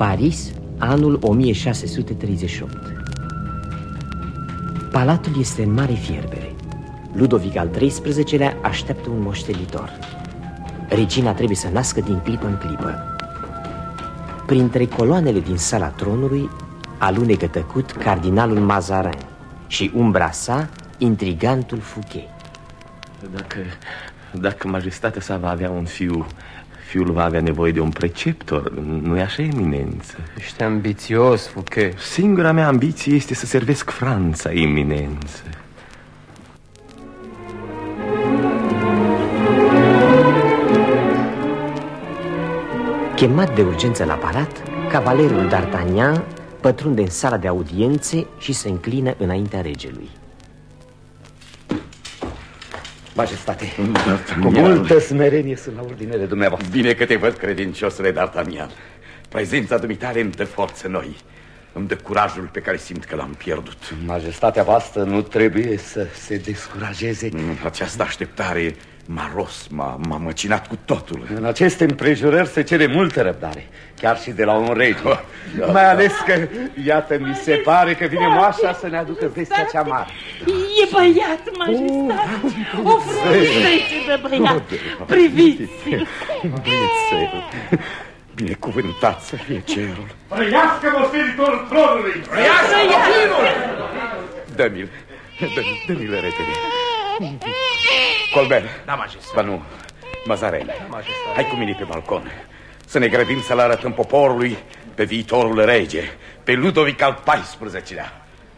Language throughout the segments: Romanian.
Paris, anul 1638. Palatul este în mare fierbere. Ludovic al XIII-lea așteaptă un moștenitor. Regina trebuie să nască din clipă în clipă. Printre coloanele din sala tronului alunecă tăcut cardinalul Mazarin și umbra sa, intrigantul Fouquet. Dacă majestatea sa va avea un fiu, fiul va avea nevoie de un preceptor, nu-i așa, eminență? Ești ambițios, Fouquet. Singura mea ambiție este să servesc Franța, eminență. Chemat de urgență la palat, cavalerul D'Artagnan pătrunde în sala de audiențe și se înclină înaintea regelui. Majestate, cu multă smerenie sunt la ordinele dumneavoastră. Bine că te văd, credinciosule D'Artagnan. Prezența dumitale îmi dă forță noi. Îmi dă curajul pe care simt că l-am pierdut. Majestatea voastră nu trebuie să se descurajeze. Această așteptare m-a ros, m-a măcinat cu totul. În aceste împrejurări se cere multă răbdare, chiar și de la un rege. Mai ales că, iată, mi se pare că vine moașa să ne aducă vestea cea mare. E băiat, majestate. O frumusețe de băiat. Priviți-l. Binecuvântat să fie cerul. Trăiască moștenitorul tronului! Trăiască! Dă-mi-l repede. Colbert. Da, majestate. Ba nu, Mazarin. Hai cu mine pe balcon. Să ne grăbim să-l arătăm poporului pe viitorul rege, pe Ludovic al XIV-lea.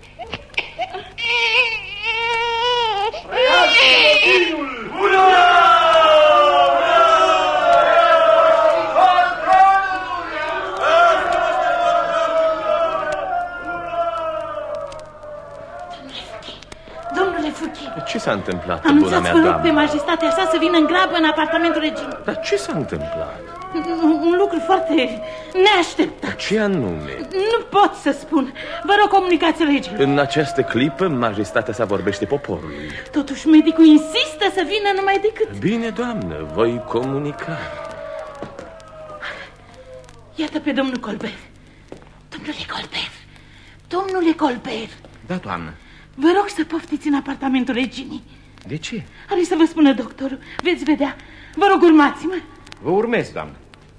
Ce s-a întâmplat, Anunțați, vă rog, pe majestatea sa să vină în grabă în apartamentul reginei. Dar ce s-a întâmplat? Un lucru foarte neașteptat. Ce anume? Nu pot să spun. Vă rog, comunicați regelui. În această clipă, majestatea sa vorbește poporului. Totuși, medicul insistă să vină numai decât. Bine, doamnă, voi comunica. Iată pe domnul Colbert. Domnule Colbert. Domnule Colbert. Da, doamnă. Vă rog să poftiți în apartamentul reginii. De ce? Are să vă spună doctorul. Veți vedea. Vă rog, urmați-mă. Vă urmez, doamnă.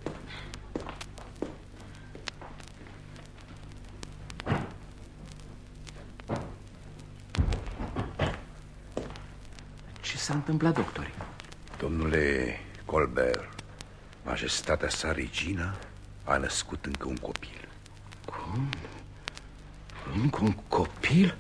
Ce s-a întâmplat, doctore? Domnule Colbert, majestatea sa, regina, a născut încă un copil. Cum? Încă un copil?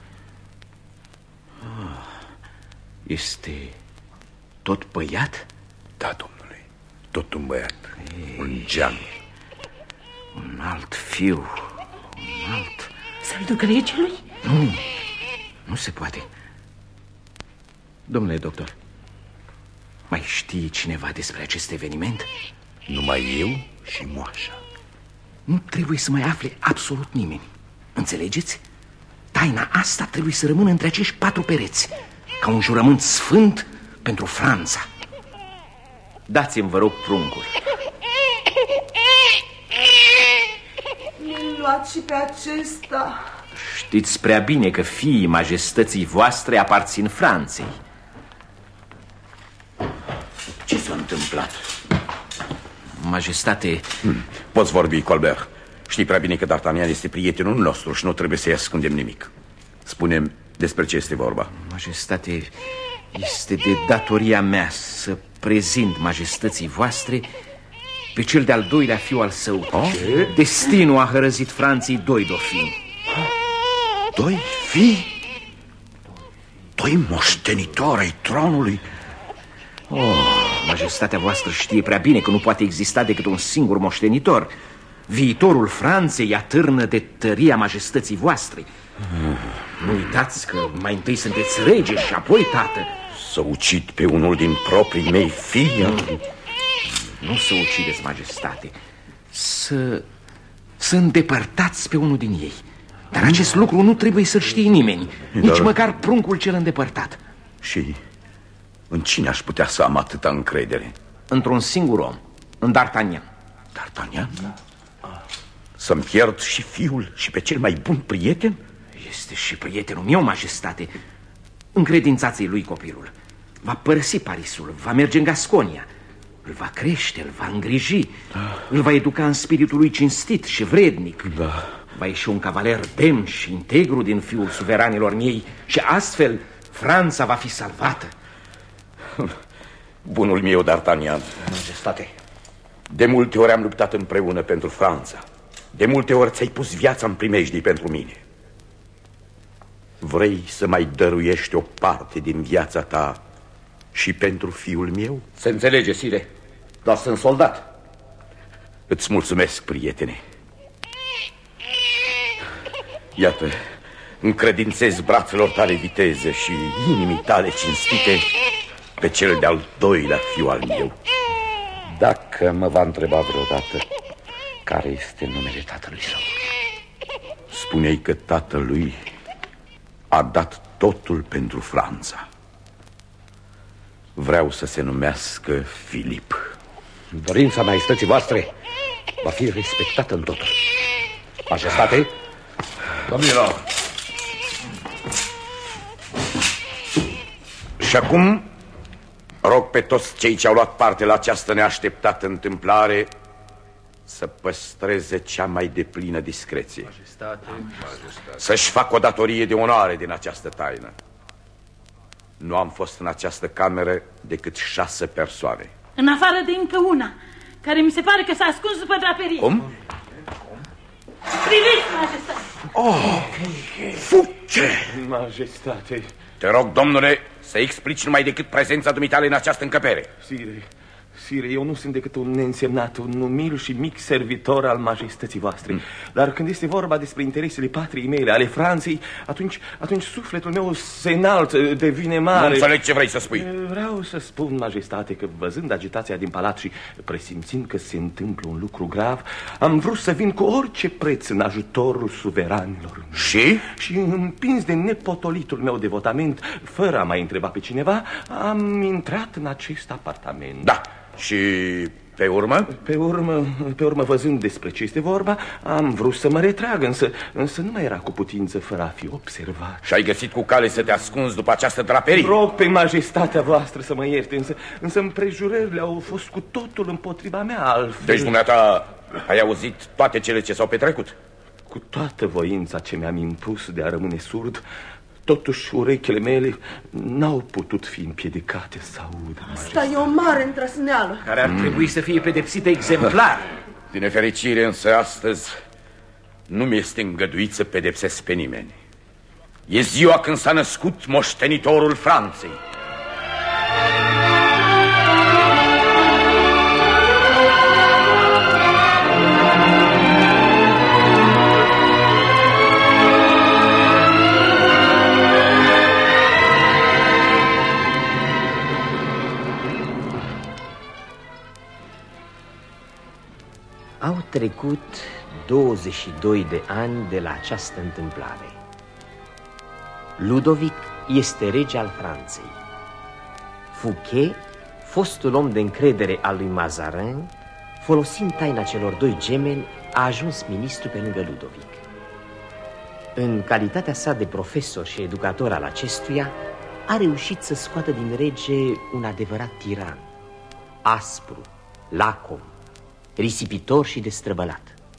Este tot băiat? Da, domnule, tot un băiat. Un geam. Un alt fiu. Un alt... Să-l duc regelui? Nu se poate. Domnule doctor, mai știe cineva despre acest eveniment? Numai eu și moașa. Nu trebuie să mai afle absolut nimeni. Înțelegeți? Taina asta trebuie să rămână între acești 4 pereți, ca un jurământ sfânt pentru Franța. Dați-mi, vă rog, pruncul. Mi-l luați și pe acesta. Știți prea bine că fiii majestății voastre aparțin Franței. Ce s-a întâmplat? Majestate... Poți vorbi, Colbert. Știi prea bine că D'Artagnan este prietenul nostru și nu trebuie să-i ascundem nimic. Spune-mi despre ce este vorba. Majestate, este de datoria mea să prezint majestății voastre pe cel de-al doilea fiu al său. Ce? Destinul a hărăzit Franței 2 dofini. 2 fii? 2 moștenitori ai tronului? Majestatea voastră știe prea bine că nu poate exista decât un singur moștenitor. Viitorul Franței atârnă de tăria majestății voastre. Nu uitați că mai întâi sunteți rege și apoi tată. Să ucid pe unul din proprii mei fii? Nu să ucideți, majestate. Să îndepărtați pe unul din ei. Dar acest lucru nu trebuie să știe nimeni. Nici măcar pruncul cel îndepărtat. Și în cine aș putea să am atâta încredere? Într-un singur om, în D'Artagnan. D'Artagnan? Să-mi pierd și fiul și pe cel mai bun prieten? Este și prietenul meu, majestate. Încredințați-i lui copilul. Va părăsi Parisul, va merge în Gasconia. Îl va crește, îl va îngriji, îl va educa în spiritul lui cinstit și vrednic. Va ieși un cavaler demn și integru din fiul suveranilor miei și astfel Franța va fi salvată. Bunul meu, D'Artagnan. Majestate. De multe ori am luptat împreună pentru Franța. De multe ori ți-ai pus viața în primejdii pentru mine. Vrei să mai dăruiești o parte din viața ta și pentru fiul meu? Se înțelege, sire, dar sunt soldat. Îți mulțumesc, prietene. Iată, încredințez brațelor tale viteză și inimii tale cinstite pe cel de-al doilea fiu al meu. Dacă mă va întreba vreodată care este numele tatălui său, spune-i că tatălui a dat totul pentru Franța. Vreau să se numească Filip. Dorința maestății voastre va fi respectată în totul. Majestate. Domnilor. Și acum rog pe toți cei ce au luat parte la această neașteptată întâmplare să păstreze cea mai deplină discreție. Să-și facă o datorie de onoare din această taină. Nu am fost în această cameră decât 6 persoane. În afară de încă una, care mi se pare că s-a ascuns după draperie. Cum? Priviți, majestate! Fuge! Majestate. Te rog, domnule, să explici numai decât prezența dumitale în această încăpere. Sire, eu nu sunt decât un neînsemnat, un umil și mic servitor al majestății voastre. Dar când este vorba despre interesele patriei mele, ale Franței, atunci sufletul meu se înalță, devine mare. Nu înțeleg ce vrei să spui. Vreau să spun, majestate, că văzând agitația din palat și presimțind că se întâmplă un lucru grav, am vrut să vin cu orice preț în ajutorul suveranilor. Și? Și împins de nepotolitul meu devotament, fără a mai întreba pe cineva, am intrat în acest apartament. Da. Și pe urmă? Pe urmă, văzând despre ce este vorba, am vrut să mă retrag, însă nu mai era cu putință fără a fi observat. Și ai găsit cu cale să te ascunzi după această draperie? Rog pe majestatea voastră să mă ierte, însă împrejurările au fost cu totul împotriva mea altfel. Deci dumneata ai auzit toate cele ce s-au petrecut? Cu toată voința ce mi-am impus de a rămâne surd, totuși urechile mele n-au putut fi împiedicate să audă. Asta e o mare întrăsneală care ar trebui să fie pedepsită exemplar. Din nefericire însă astăzi nu mi-este îngăduit să pedepsesc pe nimeni. E ziua când s-a născut moștenitorul Franței. Au trecut 22 de ani de la această întâmplare. Ludovic este rege al Franței. Fouquet, fostul om de încredere al lui Mazarin, folosind taina celor 2 gemeni, a ajuns ministru pe lângă Ludovic. În calitatea sa de profesor și educator al acestuia, a reușit să scoată din rege un adevărat tiran, aspru, lacom, risipitor și destrăbălat.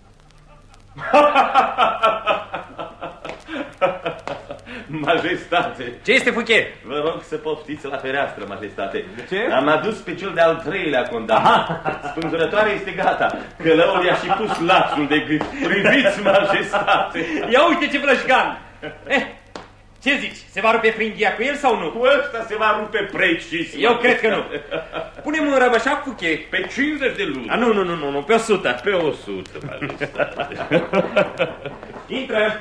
Majestate! Ce este, Fouquet? Vă rog să poftiți la fereastră, majestate. De ce? Am adus pe cel de-al 3-lea condamnat. Spânzurătoarea este gata. Călăul i-a și pus lațul de gât. Priviți, majestate! Ia uite ce vrăjgan! Ce zici? Se va rupe fringhia cu el sau nu? Cu ăsta se va rupe precis. Eu cred că nu. Punem un răbășac, Fouquet. Pe 50 de luni. Nu, pe 100. Pe 100, majestate. Intră!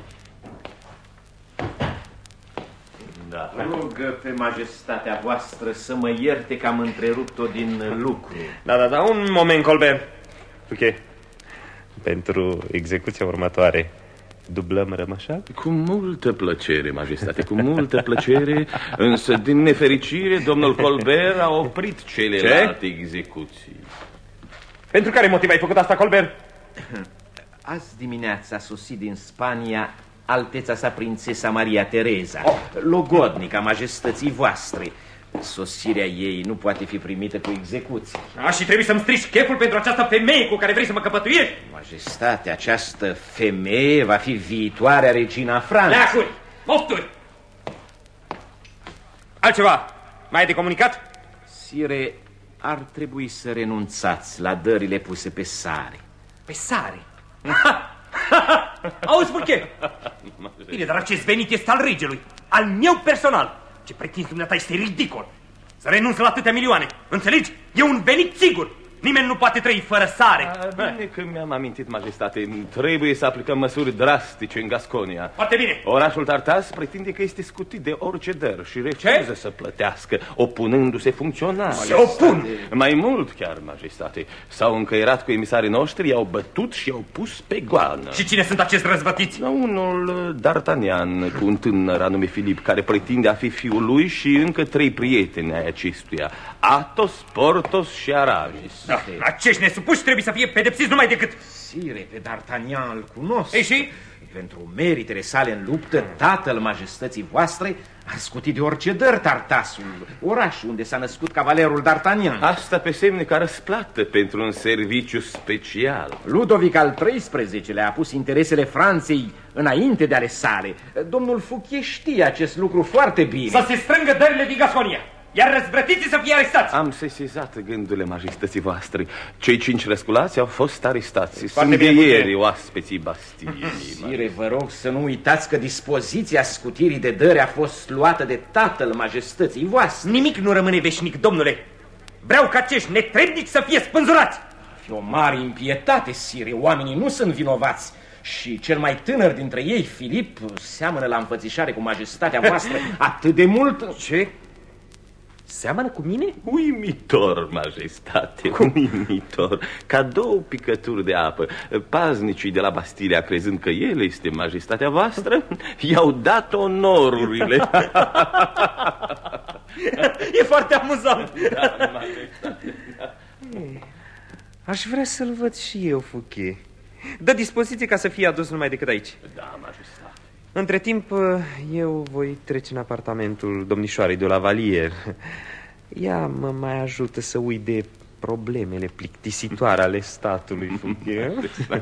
Da. Rugă pe majestatea voastră să mă ierte că am întrerupt-o din lucru. Da, un moment, Colbert. Ok. Pentru execuția următoare, dublăm rămășac? Cu multă plăcere, majestate, cu multă plăcere, însă din nefericire domnul Colbert a oprit celelalte execuții. Pentru care motiv ai făcut asta, Colbert? Azi dimineața a sosit din Spania Alteța sa prințesa Maria Tereza, logodnica majestății voastre. Sosirea ei nu poate fi primită cu execuție. Și trebuie să-mi strici cheful pentru această femeie cu care vrei să mă căpătuiești? Majestate, această femeie va fi viitoarea regina Franței. Leacuri, mofturi! Altceva mai ai de comunicat? Sire, ar trebui să renunțați la dările puse pe sare. Pe sare? Auzi, Fouquet? Bine, dar acest venit este al regelui, al meu personal. Ce pretinzi dumneata este ridicol. Să renunți la atâtea milioane. Înțelegi? E un venit sigur. Nimeni nu poate trăi fără sare. Bine că mi-am amintit, majestate. Trebuie să aplicăm măsuri drastice în Gasconia. Foarte bine. Orașul Tartas pretinde că este scutit de orice dăr și refuză să plătească, opunându-se funcțional. Se opun! Mai mult chiar, majestate. S-au încăierat cu emisarii noștri, i-au bătut și i-au pus pe goană. Și cine sunt acești răzvătiți? Unul D'Artagnan, cu un tânăr anume Filip, care pretinde a fi fiul lui, și încă 3 prieteni ai acestuia, Athos, Porthos și Aramis. Da, acești nesupuși trebuie să fie pedepsiți numai decât... Sire, pe D'Artagnan îl cunosc. Ei și? Pentru meritele sale în luptă, tatăl majestății voastre a scutit de orice dăr Tartasul, orașul unde s-a născut cavalerul D'Artagnan. Asta pe semne ca răsplată pentru un serviciu special. Ludovic al XIII-lea a pus interesele Franței înainte de ale sale. Domnul Fouquet știe acest lucru foarte bine. Să se strângă dările din Gasconia, iar răzvrătiții să fie arestați. Am sesizat gândurile majestății voastre. Cei 5 răsculați au fost arestați. Foarte Sunt de bine, ieri oaspeții Bastiliei. Sire, vă rog să nu uitați că dispoziția scutirii de dări a fost luată de tatăl majestății voastre. Nimic nu rămâne veșnic, domnule. Vreau ca acești netrebnici să fie spânzurați. E o mare impietate, sire. Oamenii nu sunt vinovați. Și cel mai tânăr dintre ei, Filip, seamănă la înfățișare cu majestatea voastră atât de mult. Ce? Seamănă cu mine? Uimitor, majestate, uimitor. Ca 2 picături de apă. Paznicii de la Bastilia, crezând că el este majestatea voastră, i-au dat onorurile. E foarte amuzant. Da, majestate, da. Aș vrea să-l văd și eu, Fouquet. Dă dispoziție ca să fie adus numai decât aici. Da, majestate. Între timp, eu voi trece în apartamentul domnișoarei de la Valier. Ea mă mai ajută să uit de problemele plictisitoare ale statului, Fouquet.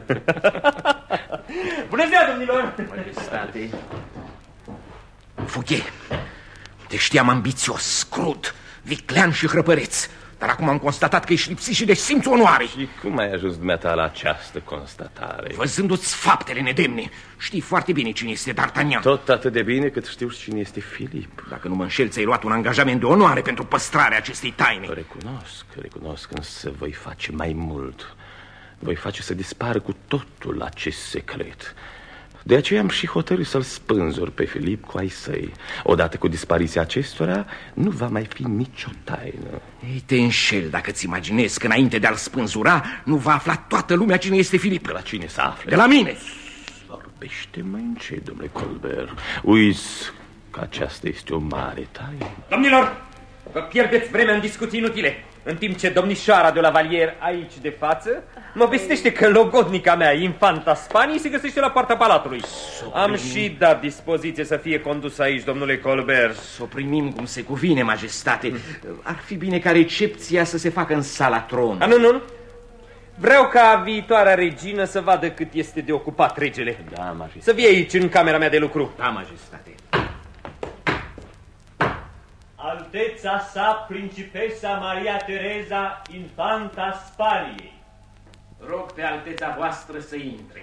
Bună ziua, domnilor! Majestate. Fouquet, te știam ambițios, crud, viclean și hrăpăreț. Dar acum am constatat că ești lipsit și de simțul onoarei. Și cum ai ajuns dumneata la această constatare? Văzându-ți faptele nedemne. Știi foarte bine cine este D'Artagnan. Tot atât de bine cât știu cine este Filip. Dacă nu mă înșel, ți-ai luat un angajament de onoare pentru păstrarea acestei taine. Recunosc, însă voi face mai mult. Voi face să dispară cu totul acest secret. De aceea am și hotărât să-l spânzur pe Filip cu ai săi. Odată cu dispariția acestora, nu va mai fi nicio taină. Ei, te înșel dacă ți imaginezi că înainte de a-l spânzura, nu va afla toată lumea cine este Filip. De la cine să afle? De la mine. Vorbește mai încet, domnule Colbert. Uiți că aceasta este o mare taină. Domnilor, vă pierdeți vremea în discuții inutile. În timp ce domnișoara de la Valier, aici de față, mă vestește că logodnica mea, infanta Spaniei, se găsește la poarta palatului. Am și dat dispoziție să fie condus aici, domnule Colbert. Să o primim cum se cuvine, majestate. Ar fi bine ca recepția să se facă în sala tronului. Nu. Vreau ca viitoarea regină să vadă cât este de ocupat regele. Da, majestate. Să vie aici, în camera mea de lucru. Da, majestate. Alteța sa, principesa Maria Tereza, infanta Spaniei. Rog pe alteța voastră să intre.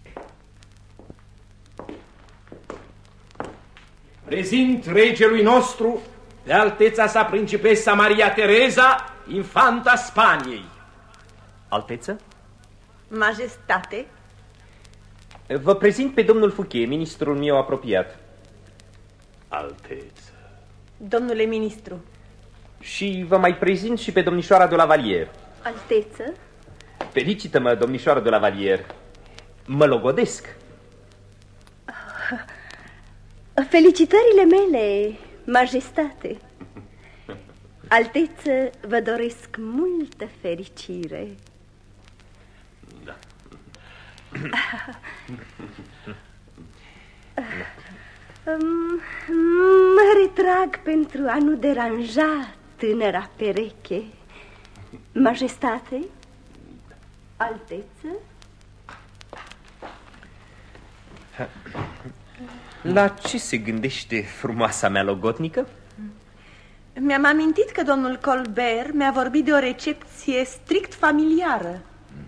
Prezint regelui nostru pe alteța sa, principesa Maria Tereza, infanta Spaniei. Alteță? Majestate. Vă prezint pe domnul Fouquet, ministrul meu apropiat. Alteță. Domnule ministru. Și vă mai prezint și pe domnișoara de la Valier. Alteță. Felicită-mă, domnișoară de la Valier. Mă logodesc. Felicitările mele, majestate. Alteță, vă doresc multă fericire. Da. Mă retrag pentru a nu deranja tânăra pereche. Majestate, alteță. La ce se gândește frumoasa mea logodnică? Mi-am amintit că domnul Colbert mi-a vorbit de o recepție strict familiară.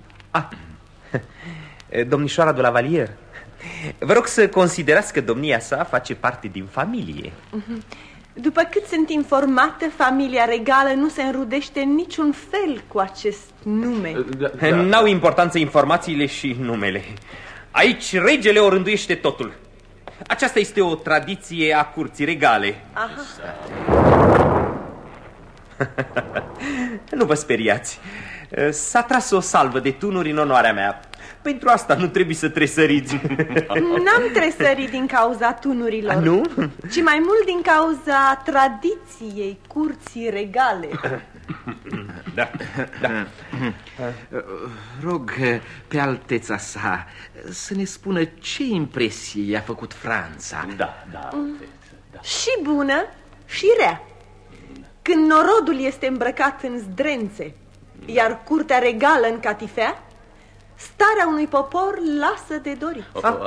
Domnișoara de la Valier, vă rog să considerați că domnia sa face parte din familie. După cât sunt informată, familia regală nu se înrudește în niciun fel cu acest nume. N-au importanță informațiile și numele. Aici regele o rânduiește totul. Aceasta este o tradiție a curții regale. Aha. Nu vă speriați. S-a tras o salvă de tunuri în onoarea mea. Pentru asta nu trebuie să tresăriți. N-am tresărit din cauza tunurilor, nu? Ci mai mult din cauza tradiției curții regale. Da. Rog pe alteța sa să ne spună ce impresie i-a făcut Franța. Da. Și bună și rea. Când norodul este îmbrăcat în zdrențe, iar curtea regală în catifea, starea unui popor lasă de dorit.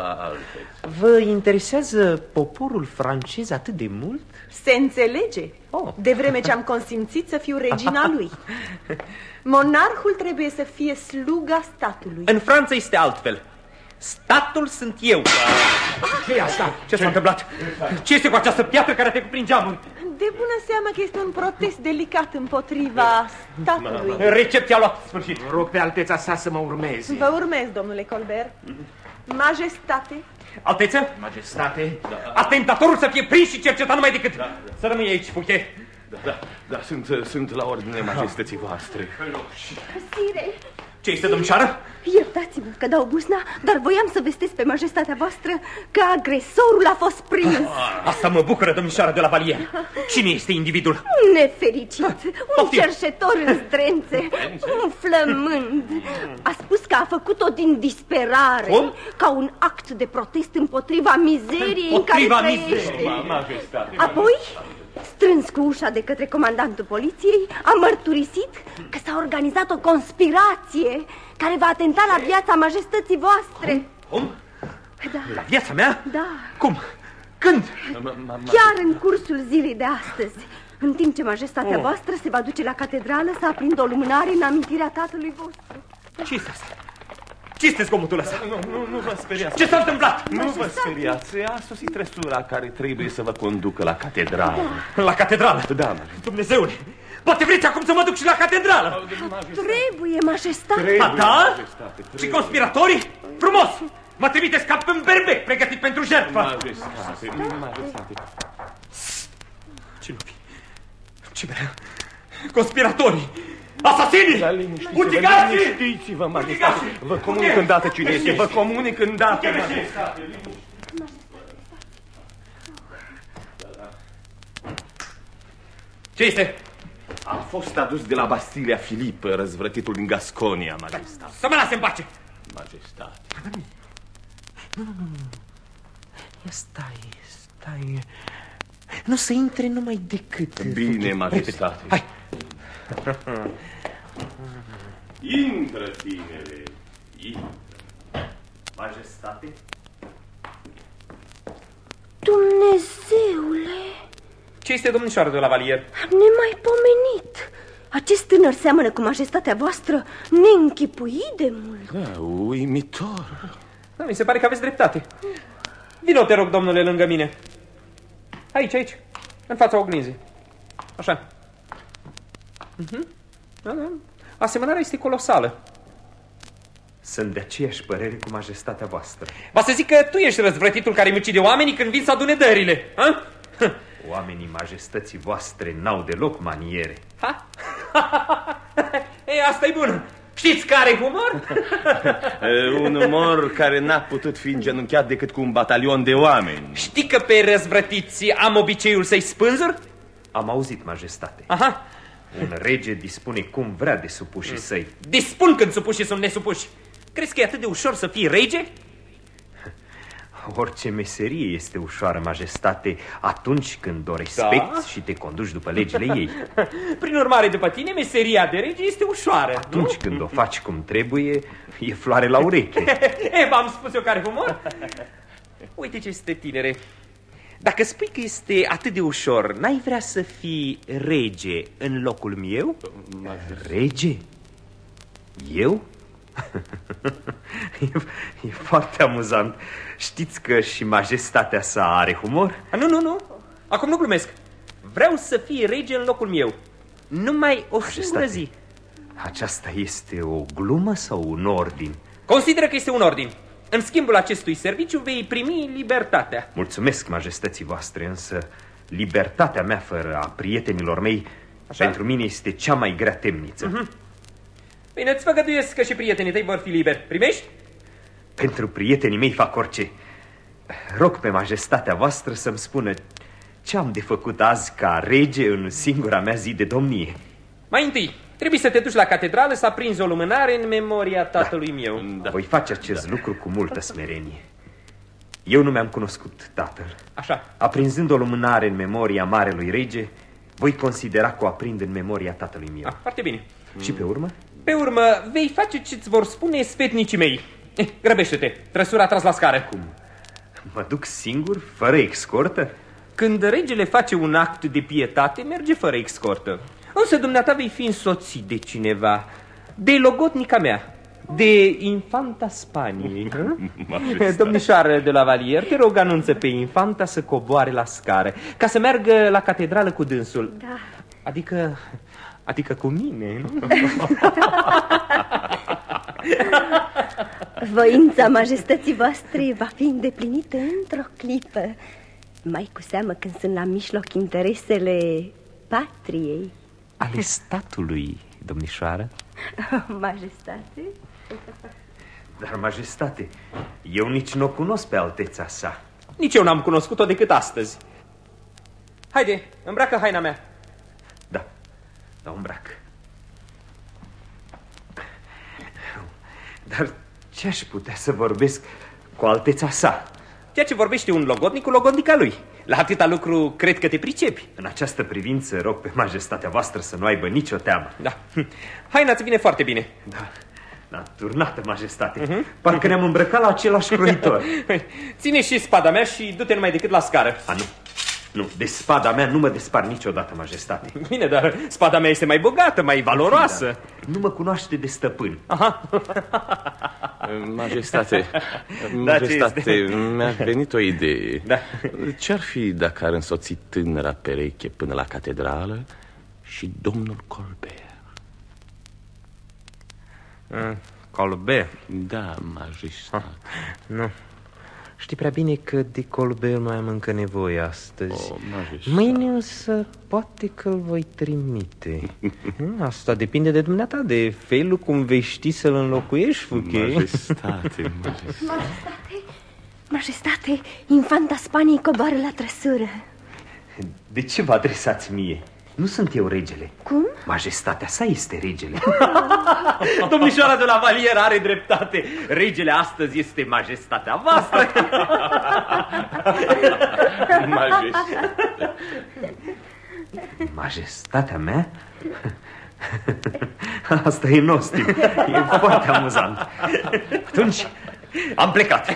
Vă interesează poporul francez atât de mult? Se înțelege, de vreme ce am consimțit să fiu regina lui. Monarhul trebuie să fie sluga statului. În Franța este altfel. Statul sunt eu. Ce e asta? Ce s-a întâmplat? Ce este cu această piatră care te cuprinde geamuri? De bună seamă că este un protest delicat împotriva statului. Recepția a luat sfârșit. Rog pe alteța sa să mă urmeze. Vă urmez, domnule Colbert. Majestate. Alteță? Majestate. Atentatorul să fie prins și cercetat numai decât. Să rămâi aici, Fouquet. Da, sunt la ordine majestății voastre. Sire. Ce este, domnișoară? Iertați-mă că dau buzna, dar voiam să vestesc pe majestatea voastră că agresorul a fost prins. Asta mă bucură, domnișoară de la Valier. Cine este individul? Un nefericit, un cerșetor în zdrențe, un flămând. A spus că a făcut-o din disperare, ca un act de protest împotriva mizeriei în care trăiește. Apoi, strâns cu ușa de către comandantul poliției, a mărturisit că s-a organizat o conspirație care va atenta la viața majestății voastre. Cum? Da. La viața mea? Da. Cum? Când? Chiar în cursul zilei de astăzi, în timp ce majestatea voastră se va duce la catedrală să aprindă o lumânare în amintirea tatălui vostru. Ce este asta? Ce este zgomotul ăsta? Nu vă speriați. Ce s-a întâmplat? Nu vă speriați. A sosit trăsura care trebuie să vă conducă la catedrală. La catedrală? Da, Dumnezeule! Poate vreți acum să mă duc și la catedrală? Trebuie, majestate. A, da? Și conspiratorii? Frumos! Mă trimiteți ca pe un berbec pregătit pentru jertfă. Majestate. Ce nu fi? Ce vrea? Conspiratorii! Asasinii! Utigații! Liniștiți-vă, majestate. Vă comunic îndată cine este. Vă comunic îndată. Ce este? A fost adus de la Bastilia Filip, răzvrătitul din Gasconia, majestate. Să mă lase în pace! Majestate. Nu. Ia stai. Nu să intre numai decât. Bine, majestate. Hai. Intră, tinere. Intră. Majestate. Dumnezeule! Ce este, domnișoară de la Valier? Nemaipomenit! Acest tânăr seamănă cu majestatea voastră neînchipuit de mult. Da, uimitor. Da, mi se pare că aveți dreptate. Vino, te rog, domnule, lângă mine. Aici, în fața oglinzii. Așa. Da. Asemănarea este colosală. Sunt de aceeași părere cu majestatea voastră. Va să zic că tu ești răzvrătitul care mucide oamenii când vin să adune dările. Ha? Oamenii majestății voastre n-au deloc maniere. Ha? Ei, asta e bună. Știți care humor? Un umor care n-a putut fi îngenunchiat decât cu un batalion de oameni. Știi că pe răzvrătiți am obiceiul să-i spânzur? Am auzit, majestate. Aha. Un rege dispune cum vrea de supușii săi. Dispun când supușii sunt nesupuși. Crezi că e atât de ușor să fii rege? Orice meserie este ușoară, majestate, atunci când o respecti și te conduci după legile ei. Prin urmare, după tine, meseria de rege este ușoară. Atunci când o faci cum trebuie, e floare la ureche. V-am spus eu care humor? Uite ce este, tinere. Dacă spui că este atât de ușor, n-ai vrea să fii rege în locul meu? Rege? Eu? E foarte amuzant. Știți că și majestatea sa are humor? Nu. Acum nu glumesc. Vreau să fii rege în locul meu. Numai o singură zi. Aceasta este o glumă sau un ordin? Consideră că este un ordin. În schimbul acestui serviciu vei primi libertatea. Mulțumesc, majestății voastre, însă libertatea mea fără a prietenilor mei pentru mine este cea mai grea temniță. Bine, îți făgăduiesc că și prietenii tăi vor fi liberi. Primești? Pentru prietenii mei fac orice. Rog pe majestatea voastră să-mi spună ce am de făcut azi ca rege în singura mea zi de domnie. Mai întâi, trebuie să te duci la catedrală să aprinzi o lumânare în memoria tatălui meu. Voi face acest lucru cu multă smerenie. Eu nu mi-am cunoscut tatăl. Așa. Aprinzând o lumânare în memoria marelui rege, voi considera că o aprind în memoria tatălui meu. Foarte bine. Și pe urmă? Pe urmă, vei face ce-ți vor spune sfetnicii mei. Grăbește-te, trăsura a tras la scară. Cum? Mă duc singur, fără escortă? Când regele face un act de pietate, merge fără escortă. Însă dumneata vei fi însoțit de cineva, de logodnica mea, de infanta Spaniei. Domnișoară de la Valier, te rog, anunță pe infanta să coboare la scară, ca să meargă la catedrală cu dânsul. Da. Adică cu mine, nu? Voința majestății voastre va fi îndeplinită într-o clipă, mai cu seamă când sunt la mijloc interesele patriei. Ale statului, domnișoară? Majestate? Dar, majestate, eu nici nu o cunosc pe alteța sa. Nici eu n-am cunoscut-o decât astăzi. Haide, îmbracă haina mea. Da, îmbrac. Dar ce aș putea să vorbesc cu alteța sa? Ceea ce vorbește un logodnic cu logodnica lui. La atâta lucru cred că te pricepi. În această privință rog pe majestatea voastră să nu aibă nicio teamă. Da. Haina ți vine foarte bine. Da, turnată, majestate. Parcă ne-am îmbrăcat la același croitor. Ține și spada mea și du-te numai decât la scară. Nu, de spada mea nu mă despar niciodată, majestate. Bine, dar spada mea este mai bogată, mai valoroasă. Da. Nu mă cunoaște de stăpân. Aha. Majestate, mi-a venit o idee. Da. Ce-ar fi dacă ar însoți tânăra pereche până la catedrală și domnul Colbert? Colbert? Da, majestate. Nu. Știi prea bine că de Colbert nu am încă nevoie astăzi. Mâine însă poate că îl voi trimite. Asta depinde de dumneata, de felul cum vei ști să-l înlocuiești, Fouquet. Majestate, infanta Spaniei coboară la trăsură. De ce vă adresați mie? Nu sunt eu regele. Cum? Majestatea sa este regele. Domnișoara de la Valier are dreptate. Regele astăzi este majestatea voastră. Majestatea mea? Asta e nostim. E foarte amuzant. Atunci am plecat.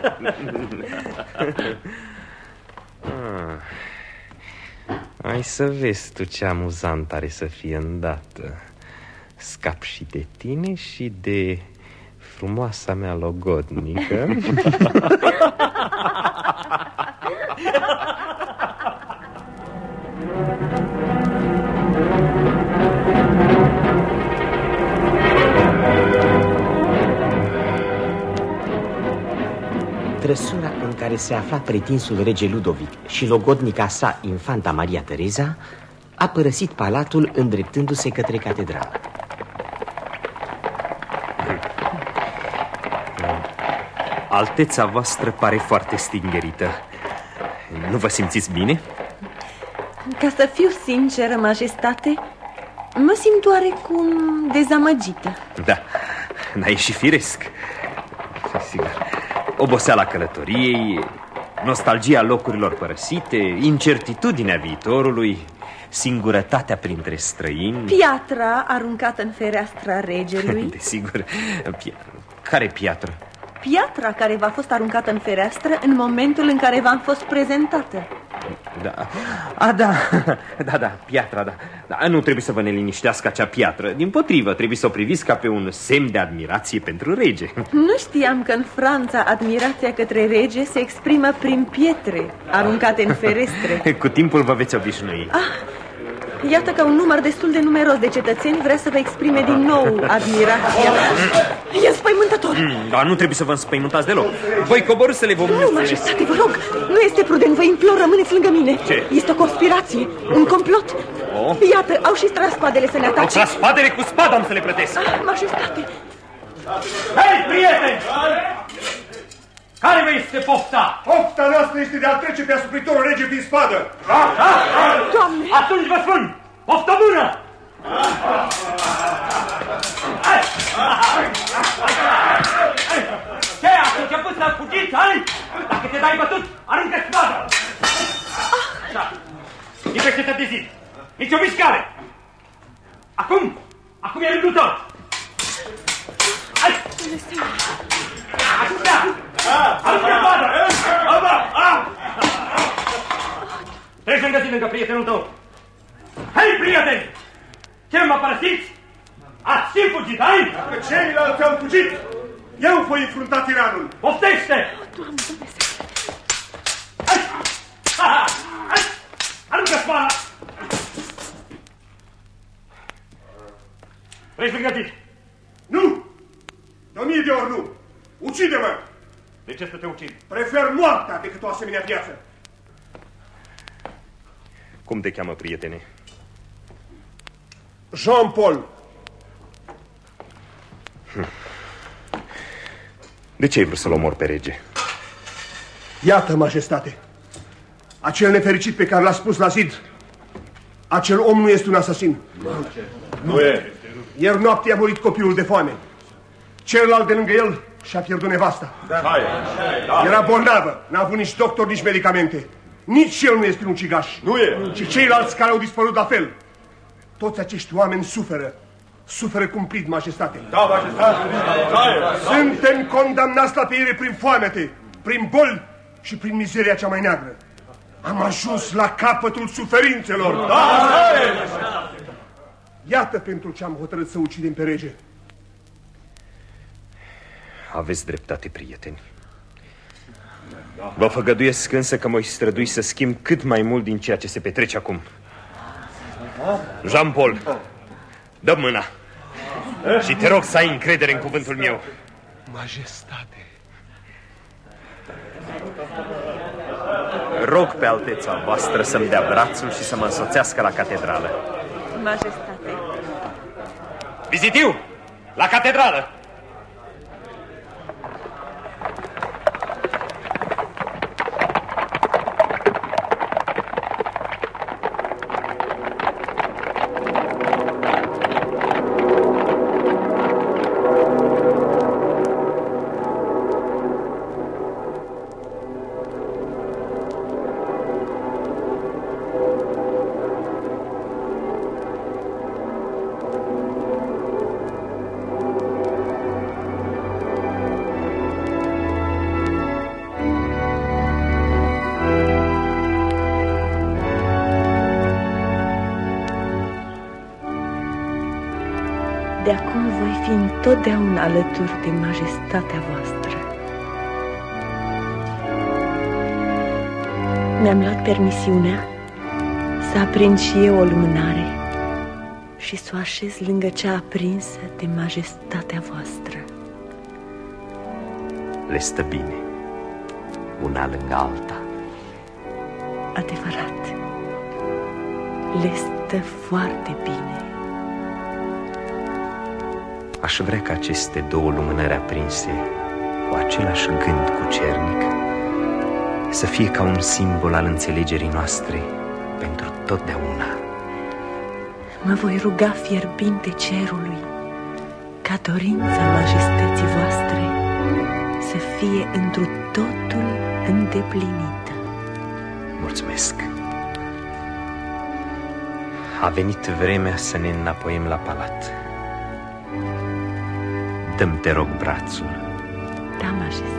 Hai să vezi tu ce amuzant are să fie îndată. Scap și de tine și de frumoasa mea logodnică. Trăsura în care se afla pretinsul rege Ludovic și logodnica sa, infanta Maria Tereza, a părăsit palatul îndreptându-se către catedrală. Alteța voastră pare foarte stingerită. Nu vă simțiți bine? Ca să fiu sinceră, majestate, mă simt oarecum dezamăgită. Da, n-ai și firesc. Oboseala călătoriei, nostalgia locurilor părăsite, incertitudinea viitorului, singurătatea printre străini. Piatra aruncată în fereastra regelui. Desigur, care piatră? Piatra care v-a fost aruncată în fereastră în momentul în care v-am fost prezentată. Da, piatra, da. Nu trebuie să vă neliniștească acea piatră. Dimpotrivă, trebuie să o priviți ca pe un semn de admirație pentru rege. Nu știam că în Franța admirația către rege se exprimă prin pietre aruncate în ferestre. Cu timpul vă veți obișnui. Iată că un număr destul de numeros de cetățeni vrea să vă exprime din nou admirația. E înspăimântător. Dar nu trebuie să vă înspăimântați deloc. Voi coborâți să le vom... Nu, majestate, vă rog, nu este prudent, vă implor, rămâneți lângă mine. Ce? Este o conspirație, un complot. Iată, au și tras spadele să ne atace. Au tras spadele, cu spada am să le plătesc. Majestate. Hei, prieteni! Care vă este pofta? Pofta noastră este de a trece pe asupritorul rege prin spadă. Doamne! Atunci vă spun, poftă bună! Ce, ați început să fugiți, hai? Dacă te dai bătut, aruncă spada! Lipește-te de zi! Nici o mișcare! Acum e rândul tău! Hai! Acum da! Aruncă spada! Treci lângă prietenul tău! Hei, prieteni! Ce mă părăsiți? Ați și fugit, hai? Dacă ceilalți au fugit, eu voi înfrunta tiranul. Poftește! Doamne, Hai! Aruncă spada! Treci lângă tine! Nu! De 1000 de ori nu! Ucide-mă! De ce să te ucid? Prefer moartea decât o asemenea viață. Cum te cheamă, prietene? Jean-Paul. De ce ai vrut să-l omori pe rege? Iată, majestate, acel nefericit pe care l-a spus la zid, acel om nu este un asasin. Nu e. Ieri noapte a murit copilul de foame. Celălalt de lângă el și-a pierdut nevasta. Era bolnavă, n-a avut nici doctor, nici medicamente. Nici el nu este un ucigaș. Nu e. Și ceilalți care au dispărut la fel. Toți acești oameni suferă cumplit, majestate. Da, majestate. Suntem condamnați la peire prin foamete, prin boli și prin mizeria cea mai neagră. Am ajuns la capătul suferințelor. Iată pentru ce am hotărât să ucidem pe rege. Aveți dreptate, prieteni. Vă făgăduiesc însă că mă strădui să schimb cât mai mult din ceea ce se petrece acum. Jean-Paul, dă mâna și te rog să ai încredere în cuvântul meu. Majestate. Rog pe alteța voastră să-mi dea brațul și să mă însoțească la catedrală. Majestate. Vizitiu, la catedrală! De acum voi fi întotdeauna alături de majestatea voastră. Mi-am luat permisiunea să aprind și eu o lumânare și să o așez lângă cea aprinsă de majestatea voastră. Le stă bine, una lângă alta. Adevărat, le stă foarte bine. Aș vrea ca aceste două lumânări aprinse cu același gând cucernic să fie ca un simbol al înțelegerii noastre pentru totdeauna. Mă voi ruga fierbinte cerului ca dorința majestății voastre să fie fie întru totul îndeplinită. Mulțumesc. A venit vremea să ne înapoiem la palat. Dă-mi, te rog, brațul. Da, majestate.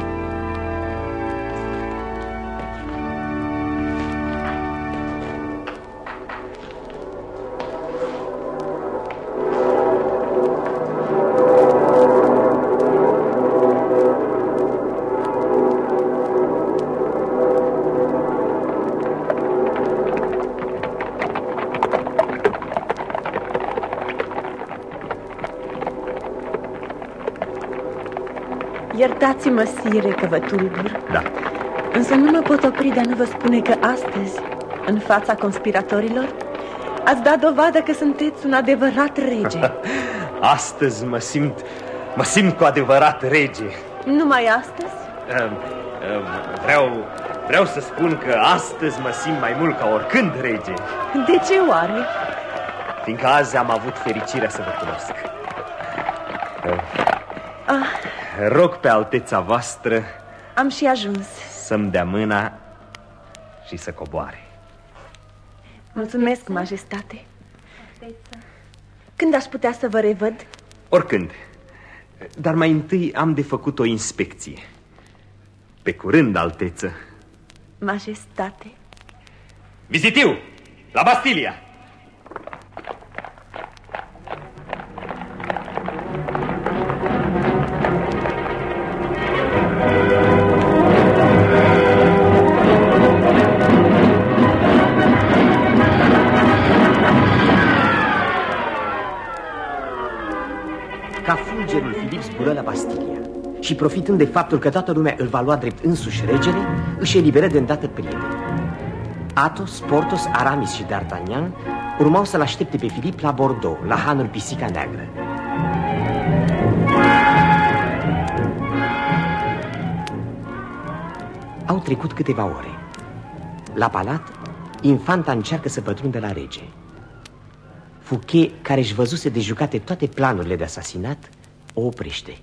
Iertați-mă, sire, că vă tulbur. Da. Însă nu mă pot opri de a nu vă spune că astăzi, în fața conspiratorilor, ați dat dovadă că sunteți un adevărat rege. Astăzi mă simt cu adevărat rege. Numai astăzi? Vreau să spun că astăzi mă simt mai mult ca oricând rege. De ce oare? Fiindcă azi am avut fericirea să vă cunosc. Rog pe alteța voastră. Am și ajuns. Să-mi dea mâna și să coboare. Mulțumesc, majestate. Când aș putea să vă revăd? Oricând. Dar mai întâi am de făcut o inspecție. Pe curând, alteță. Majestate. Vizitiu! La Bastilia! Ca fulgerul, Filip zbură la Bastilia și, profitând de faptul că toată lumea îl va lua drept însuși regele, își eliberă de îndată prieteni. Athos, Porthos, Aramis și D'Artagnan urmau să-l aștepte pe Filip la Bordeaux, la hanul Pisica Neagră. Au trecut câteva ore. La palat, infanta încearcă să pătrundă la rege. Fouquet, care își văzuse de jucate toate planurile de asasinat, o oprește.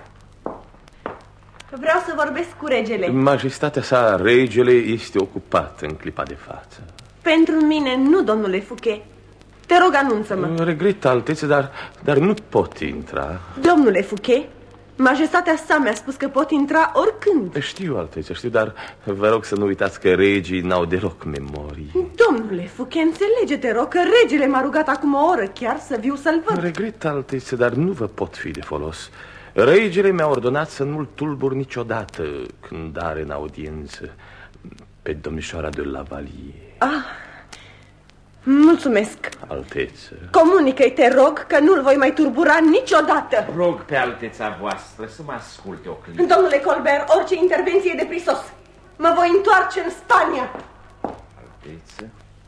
Vreau să vorbesc cu regele. Majestatea sa, regele, este ocupat în clipa de față. Pentru mine, nu, domnule Fouquet. Te rog, anunță-mă. Regret, altețe, dar nu pot intra. Domnule Fouquet, majestatea sa mi-a spus că pot intra oricând. Știu, altețe, știu, dar vă rog să nu uitați că regii n-au deloc memorii. Domnule Fouquet, înțelege, te rog, că regele m-a rugat acum o oră chiar să viu să-l văd. Regret, altețe, dar nu vă pot fi de folos. Regele mi-a ordonat să nu-l tulbur niciodată când are în audiență pe domnișoara de la Vallier. Mulțumesc. Alteță. Comunică-i, te rog, că nu-l voi mai turbura niciodată. Rog pe alteța voastră să mă asculte o clipă. Domnule Colbert, orice intervenție e de prisos. Mă voi întoarce în Spania. Alteță.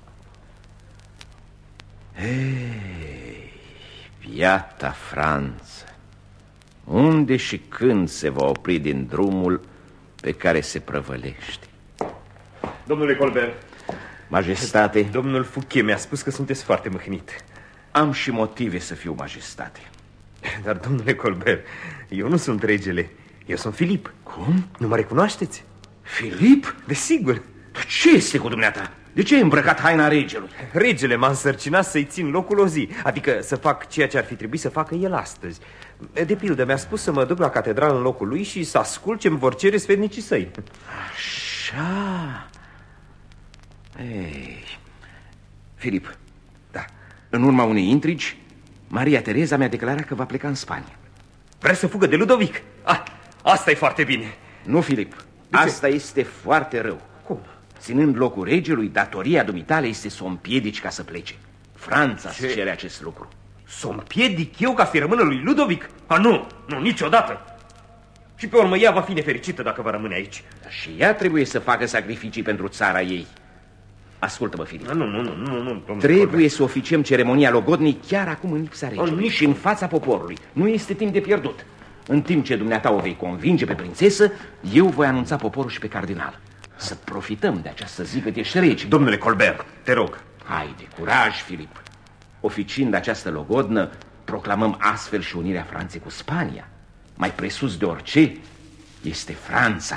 Hei, piata Franță. Unde și când se va opri din drumul pe care se prăvălește? Domnule Colbert. Majestate. Domnul Fouquet mi-a spus că sunteți foarte mâhnit. Am și motive să fiu, majestate. Dar, domnule Colbert, eu nu sunt regele. Eu sunt Filip. Cum? Nu mă recunoașteți? Filip? Desigur. Dar ce este cu dumneata? De ce ai îmbrăcat haina regelui? Regele m-a însărcinat să-i țin locul o zi, adică să fac ceea ce ar fi trebuit să facă el astăzi. De pildă, mi-a spus să mă duc la catedrală în locul lui și să ascult ce-mi vor cere sfetnicii săi. Așa. Ei, Filip, da, în urma unei intrigi, Maria Tereza mi-a declarat că va pleca în Spania. Vrea să fugă de Ludovic? Asta e foarte bine. Nu, Filip, asta este foarte rău. Cum? Ținând locul regelui, datoria dumitale este să o împiedici ca să plece. Franța îți cere acest lucru. Să o împiedic eu ca să-i rămână lui Ludovic? Nu, niciodată. Și pe urmă ea va fi nefericită dacă va rămâne aici. Dar și ea trebuie să facă sacrificii pentru țara ei. Ascultă-mă, Filip. Nu. Trebuie să oficiem ceremonia logodnii chiar acum în lipsa regelui și în fața poporului. Nu este timp de pierdut. În timp ce dumneata o vei convinge pe prințesă, eu voi anunța poporul și pe cardinal. Să profităm de această zi cât ești rege. Domnule Colbert, te rog. Haide, curaj, Filip. Oficiind această logodnă, proclamăm astfel și unirea Franței cu Spania. Mai presus de orice, Este Franța.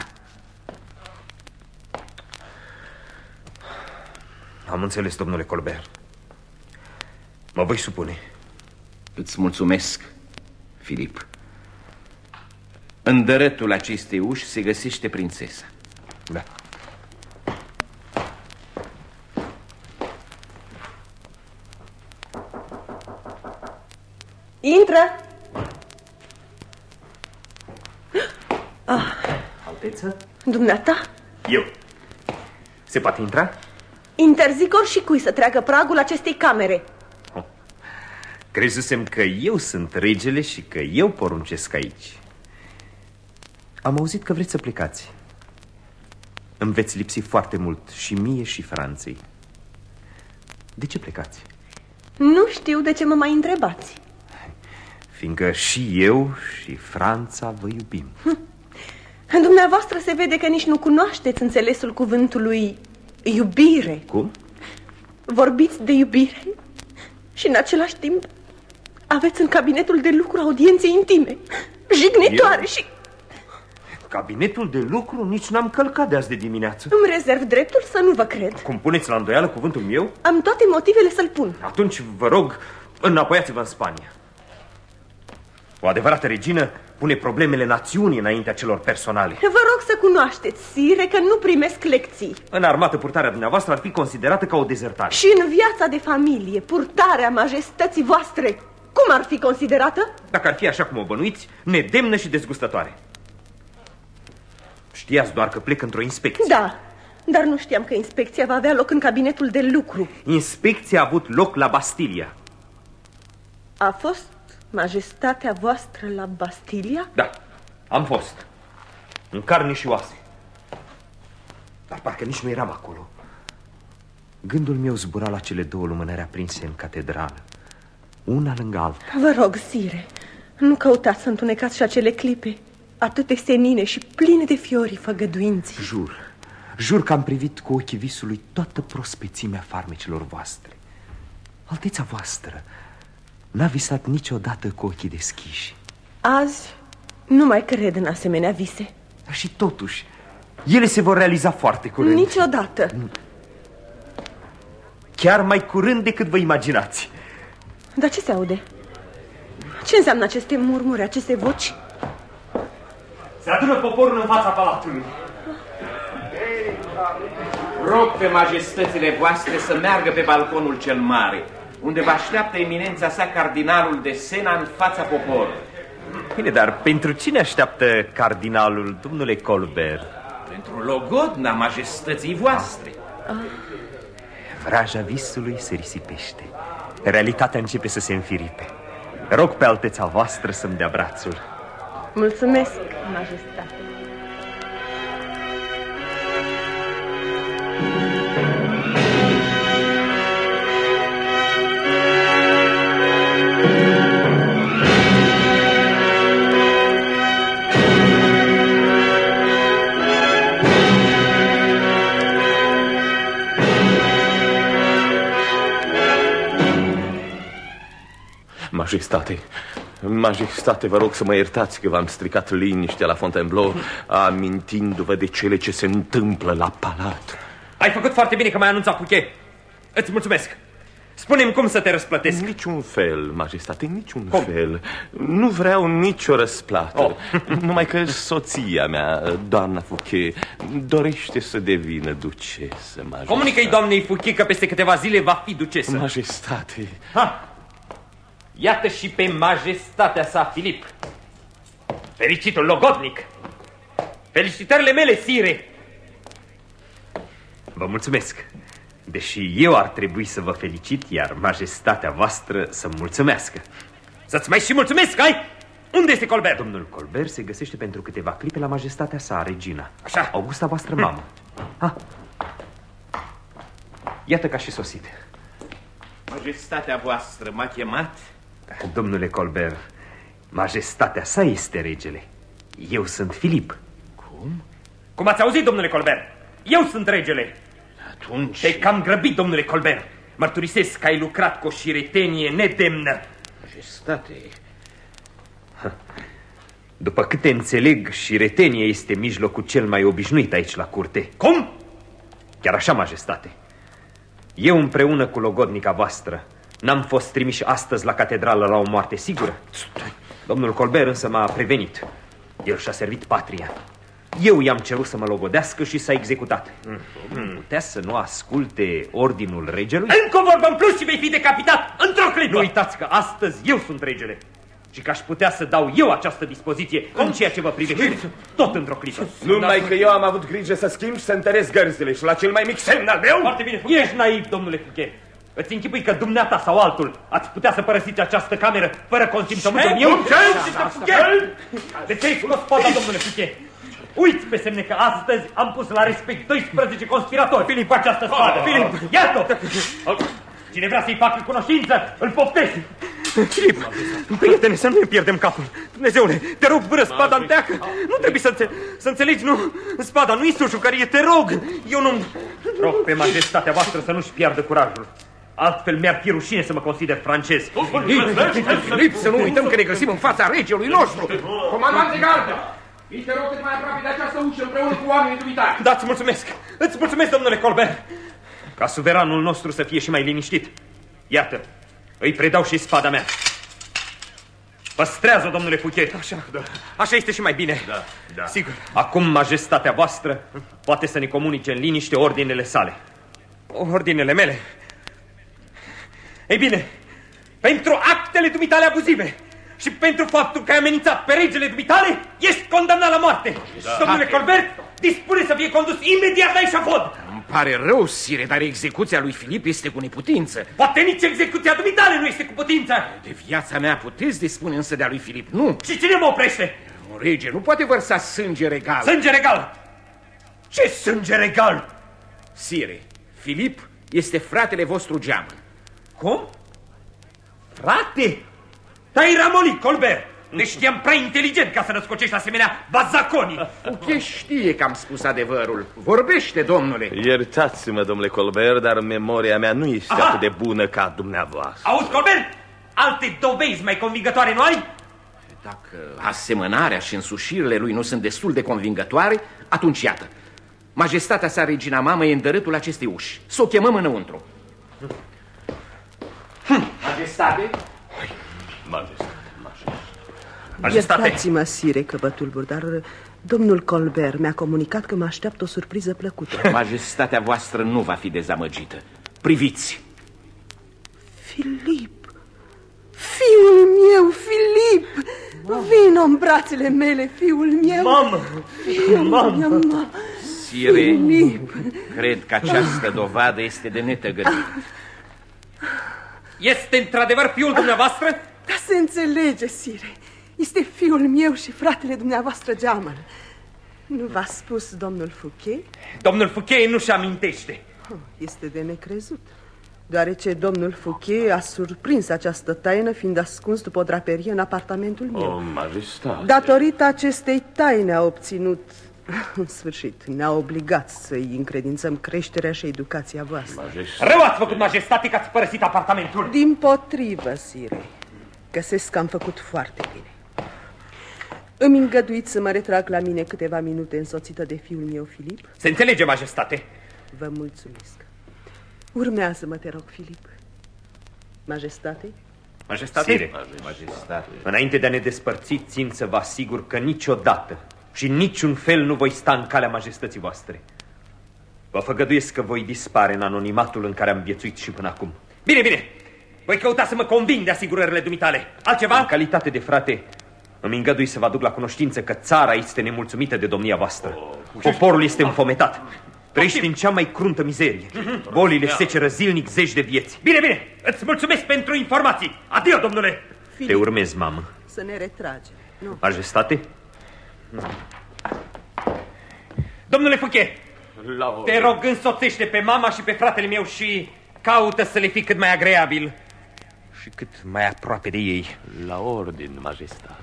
Am înțeles, domnule Colbert. Mă voi supune. Îți mulțumesc, Filip. În dărătul acestei uși se găsește prințesa. Da. Intră! Alteță? Dumneata? Eu. Se poate intra? Interzic oricui să treacă pragul acestei camere. Crezusem că eu sunt regele și că eu poruncesc aici. Am auzit că vreți să plecați. Îmi veți lipsi foarte mult și mie și Franței. De ce plecați? Nu știu de ce mă mai întrebați. Fiindcă și eu și Franța vă iubim. În dumneavoastră se vede că nici nu cunoașteți înțelesul cuvântului iubire. Cum? Vorbiți de iubire și în același timp aveți în cabinetul de lucru audiențe intime, jignitoare și... Cabinetul de lucru nici n-am călcat de azi de dimineață. Îmi rezerv dreptul să nu vă cred. Cum puneți la îndoială cuvântul meu? Am toate motivele să-l pun. Atunci vă rog, înapoiați-vă în Spania. O adevărată regină pune problemele națiunii înaintea celor personale. Vă rog să cunoașteți, sire, că nu primesc lecții. În armată, purtarea dumneavoastră ar fi considerată ca o dezertare. Și în viața de familie, purtarea majestății voastre, cum ar fi considerată? Dacă ar fi așa cum o bănuiți, nedemnă și dezgustătoare. Știați doar că plec într-o inspecție. Da, dar nu știam că inspecția va avea loc în cabinetul de lucru. Inspecția a avut loc la Bastilia. A fost majestatea voastră la Bastilia? Da, am fost. În carne și oase. Dar parcă nici nu eram acolo. Gândul meu zbura la cele două lumânări aprinse în catedrală, una lângă alta. Vă rog, sire, nu căutați să întunecați și acele clipe atât de senine și pline de fiori făgăduinții. Jur că am privit cu ochii visului toată prospețimea farmecelor voastre. Alteța voastră n-a visat niciodată cu ochii deschiși. Azi nu mai cred în asemenea vise. Dar și totuși, ele se vor realiza foarte curând. Niciodată. Chiar mai curând decât vă imaginați. Dar ce se aude? Ce înseamnă aceste murmuri, aceste voci? Se adună poporul în fața palatului. Rog pe majestățile voastre să meargă pe balconul cel mare, unde vă așteaptă eminența sa cardinalul de Sena în fața poporului. Bine, dar pentru cine așteaptă cardinalul, domnule Colbert? Pentru logodna majestății voastre. Vraja visului se risipește. Realitatea începe să se înfiripe. Rog pe alteța voastră să-mi dea brațul. Mulțumesc, majestate. Majestate, vă rog să mă iertați că v-am stricat liniștea la Fontainebleau, amintindu-vă de cele ce se întâmplă la palat. Ai făcut foarte bine că m-ai anunțat, Fouquet. Îți mulțumesc. Spune-mi cum să te răsplătesc. Niciun fel, majestate, niciun fel. Nu vreau nicio răsplată. Numai că soția mea, doamna Fouquet, dorește să devină ducesă, majestate. Comunică-i doamnei Fouquet că peste câteva zile va fi ducesă. Majestate. Iată și pe majestatea sa, Filip. Fericitul logodnic. Felicitările mele, sire. Vă mulțumesc. Deși eu ar trebui să vă felicit, iar majestatea voastră să-mi mulțumească. Să-ți mai și mulțumesc, ai? Unde este Colbert? Domnul Colbert se găsește pentru câteva clipe la majestatea sa, regina. Așa. Augusta voastră mamă. Iată că a și sosit. Majestatea voastră m-a chemat? Domnule Colbert, majestatea sa este regele. Eu sunt Filip. Cum? Cum ați auzit, domnule Colbert? Eu sunt regele. Atunci... Te-ai cam grăbit, domnule Colbert. Mărturisesc că ai lucrat cu o șiretenie nedemnă. Majestate... După câte înțeleg, și retenie este mijlocul cel mai obișnuit aici la curte. Cum? Chiar așa, majestate. Eu împreună cu logodnica voastră n-am fost trimiși astăzi la catedrală la o moarte sigură. Domnul Colbert însă m-a prevenit. El și-a servit patria. Eu i-am cerut să mă logodească și s-a executat. Putea să nu asculte ordinul regelui? Încă o vorbă în plus și vei fi decapitat într-o clipă. Nu uitați că astăzi eu sunt regele și că aș putea să dau eu această dispoziție în ceea ce vă privește, tot într-o clipă. Numai că eu am avut grijă să schimb și să întăresc gărzile și la cel mai mic semn al meu... Foarte bine. Ești naiv, domnule Fouquet. Îți închipui că dumneata sau altul ați putea să părăsiți această cameră fără consimțământul meu? De ce ai scos spada, domnule Fouquet? Uiți pe semne că astăzi am pus la respect 12 conspiratori. Filip, această spadă. Filip, iată! Cine vrea să-i facă cunoștință, îl poftesc. Filip, prietene, să nu ne pierdem capul. Dumnezeule, te rog, vâră spada în teacă. Nu trebuie să înțelegi, nu? Spada nu este o jucărie, te rog. Eu nu... Rog pe majestatea voastră să nu-și piardă curajul. Altfel mi-ar fi rușine să mă consider francez. Filip, să nu uităm că ne găsim în fața regelui nostru. Comandant de gardă, te rog cât mai aproape de această ușă împreună cu oamenii dumitari. Da, îți mulțumesc. Îți mulțumesc, domnule Colbert. Ca suveranul nostru să fie și mai liniștit. Iată, îi predau și spada mea. Păstrează, domnule Fouquet. Așa, da. Așa este și mai bine. Da. Sigur. Acum majestatea voastră poate să ne comunice în liniște ordinele sale. Ordinele mele? Ei bine, pentru actele dumitale abuzive și pentru faptul că ai amenințat pe regele dumitale, ești condamnat la moarte. Da. Domnule Colbert, dispune să fie condus imediat la eșafod. Îmi pare rău, sire, dar execuția lui Filip este cu neputință. Poate nici execuția dumitale nu este cu putință. De viața mea puteți dispune, însă de a lui Filip nu. Și cine mă oprește? Un rege nu poate vărsa sânge regal. Sânge regal? Ce sânge regal? Sire, Filip este fratele vostru geamăn. Cum? Frate? Te-ai ramolit, Colbert. Ne știam prea inteligent ca să răscocești asemenea bazaconii. Fouquet știe că am spus adevărul. Vorbește, domnule. Iertați-mă, domnule Colbert, dar memoria mea nu este atât de bună ca dumneavoastră. Auzi, Colbert? Alte dovezi mai convingătoare nu ai? Dacă asemănarea și însușirile lui nu sunt destul de convingătoare, atunci iată. Majestatea sa, regina mamă, e în dărâtul acestei uși. Să o chemăm înăuntru. Majestate? Iertați-mă, sire, că vă tulbur, dar domnul Colbert mi-a comunicat că mă așteaptă o surpriză plăcută. Majestatea voastră nu va fi dezamăgită. Priviți! Filip! Fiul meu, Filip! Vino în brațele mele, fiul meu! Mamă! Mamă! Sire, Filip. Cred că această dovadă este de netăgăduit. Este într-adevăr fiul dumneavoastră? Da, se înțelege, sire. Este fiul meu și fratele dumneavoastră geamăn. Nu v-a spus domnul Fouquet? Domnul Fouquet nu-și amintește. Este de necrezut, deoarece domnul Fouquet a surprins această taină fiind ascuns după o draperie în apartamentul meu. Majestate. Datorită acestei taine a obținut, în sfârșit, ne-a obligat să-i încredințăm creșterea și educația voastră. Rău ați făcut, majestate, că ați părăsit apartamentul. Dimpotrivă, sire. Găsesc că am făcut foarte bine. Îmi îngăduiți să mă retrag la mine câteva minute însoțită de fiul meu, Filip? Se înțelege, majestate. Vă mulțumesc. Urmează-mă, te rog, Filip. Majestate? Majestate? Sire, majestate. Înainte de a ne despărți, țin să vă asigur că niciodată și în niciun fel nu voi sta în calea majestății voastre. Vă făgăduiesc că voi dispare în anonimatul în care am viețuit și până acum. Bine, bine. Voi căuta să mă conving de asigurările dumitale. Altceva? În calitate de frate, îmi îngădui să vă aduc la cunoștință că țara este nemulțumită de domnia voastră. Poporul este înfometat. Trăiește în cea mai cruntă mizerie. Bolile seceră zilnic zeci de vieți. Bine, bine. Îți mulțumesc pentru informații. Adio, domnule. Filip, te urmez, mamă. Să ne retragem. Nu. Majestate? Domnule Fouquet, te rog, însoțește pe mama și pe fratele meu și caută să le fii cât mai agreabil și cât mai aproape de ei. La ordin, majestate.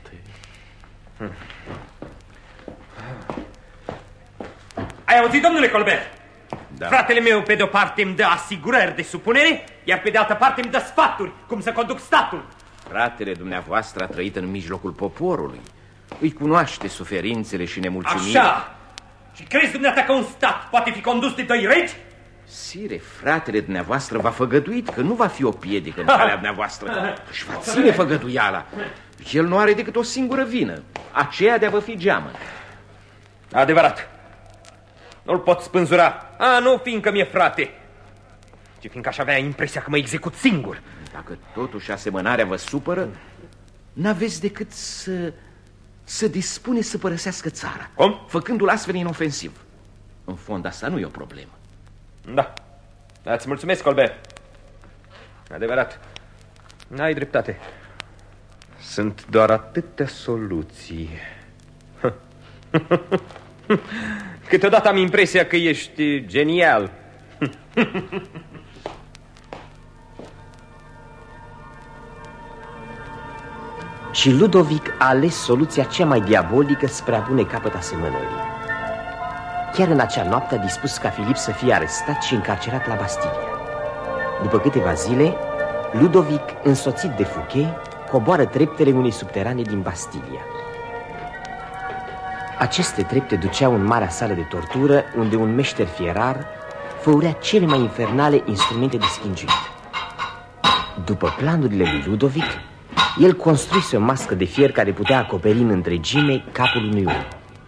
Ai auzit, domnule Colbert? Da. Fratele meu, pe de-o parte, îmi dă asigurări de supunere, iar pe de altă parte îmi dă sfaturi cum să conduc statul. Fratele dumneavoastră a trăit în mijlocul poporului. Îi cunoaște suferințele și nemulțumirile. Așa! Și crezi dumneata că un stat poate fi condus de doi regi? Sire, fratele dumneavoastră v-a făgăduit că nu va fi o piedică în calea dumneavoastră. Își va ține făgăduiala. El nu are decât o singură vină, aceea de a vă fi geamă. Adevărat. Nu-l pot spânzura. Nu fiindcă mi-e frate, ci fiindcă aș avea impresia că mă execut singur. Dacă totuși asemănarea vă supără, n-aveți decât să dispune să părăsească țara. Cum? Făcându-l astfel inofensiv. În fond, asta nu e o problemă. Da, îți mulțumesc, Colbert. Adevărat, n-ai dreptate. Sunt doar atâtea soluții. Câteodată am impresia că ești genial. Și Ludovic a ales soluția cea mai diabolică spre a pune capăt asemănării. Chiar în acea noapte a dispus ca Filip să fie arestat și încarcerat la Bastilia. După câteva zile, Ludovic, însoțit de Fouquet, coboară treptele unei subterane din Bastilia. Aceste trepte duceau în marea sală de tortură, unde un meșter fierar făurea cele mai infernale instrumente de schingiuit. După planurile lui Ludovic, el construise o mască de fier care putea acoperi în întregime capul unui om.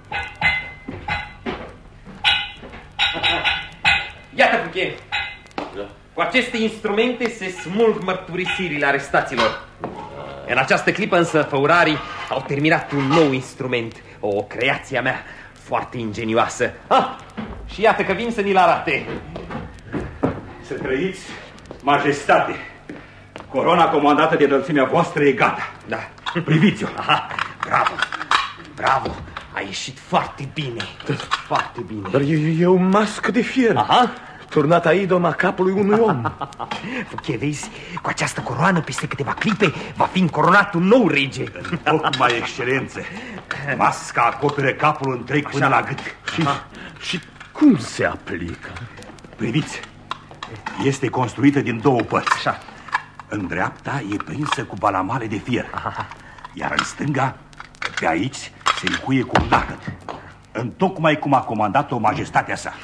Iată, Fouquet. Cu aceste instrumente se smulg mărturisirile arestaților. În această clipă însă făurarii au terminat un nou instrument, o creație a mea foarte ingenioasă. Și iată că vin să ni-l arate. Să trăiți, majestate. Corona comandată de înălțimea voastră e gata. Da. Priviți-o. Bravo, bravo. A ieșit foarte bine. Foarte bine. Dar e o mască de fier. Turnată idoma capului unui om. Fouquet, vezi, cu această coroană peste câteva clipe va fi încoronat un nou rege. Tocmai, excelență. Masca acoperă capul întreg până la gât. Și cum se aplică? Priviți, este construită din două părți. Așa. În dreapta e prinsă cu balamale de fier. Iar în stânga, pe aici, se încuie cu un lacăt. Întocmai cum a comandat-o majestatea sa.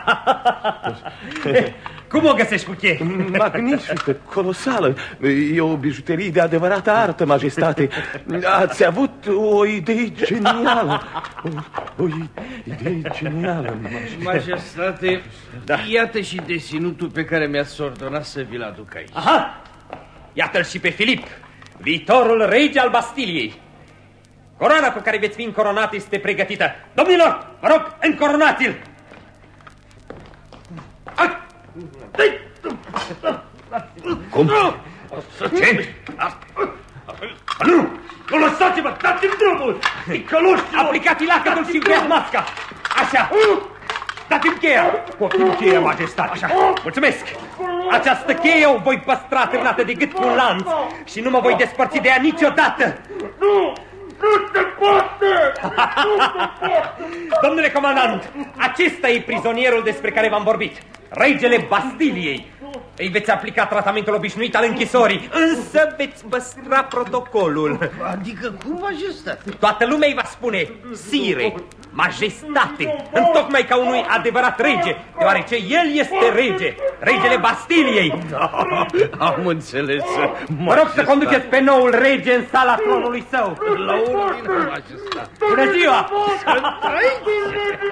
Cum o găsești, Fouquet? Magnifică, colosală. E o bijuterie de adevărată artă, majestate. Ați avut o idee genială. O idee genială, majestate. Iată și deținutul pe care mi-ați ordonat să vi-l aduc aici. Iată-l și pe Filip, viitorul rege al Bastiliei. Coroana cu care veți fi încoronat este pregătită. Domnilor, vă rog, încoronați-l! Cum? Ce? Nu lăsați-mă, dați-mi drumul! Aplicați lacătul și încheiați masca! Așa! Dați-mi cheia! Poftim cheia, majestate! Așa, mulțumesc! Această cheie o voi păstra târnată de gât cu un lanț și nu mă voi despărți de ea niciodată! Nu! Nu te poate! Domnule comandant, acesta e prizonierul despre care v-am vorbit, regele Bastiliei. Îi veți aplica tratamentul obișnuit al închisorii, însă veți păstra protocolul. Adică cum, majestate? Toată lumea îi va spune sire, majestate, întocmai ca unui adevărat rege, deoarece el este rege, regele Bastiliei. Am înțeles. Vă rog să conduceți pe noul rege în sala tronului său. La ordine, majestate. Bună ziua! Să trăiți!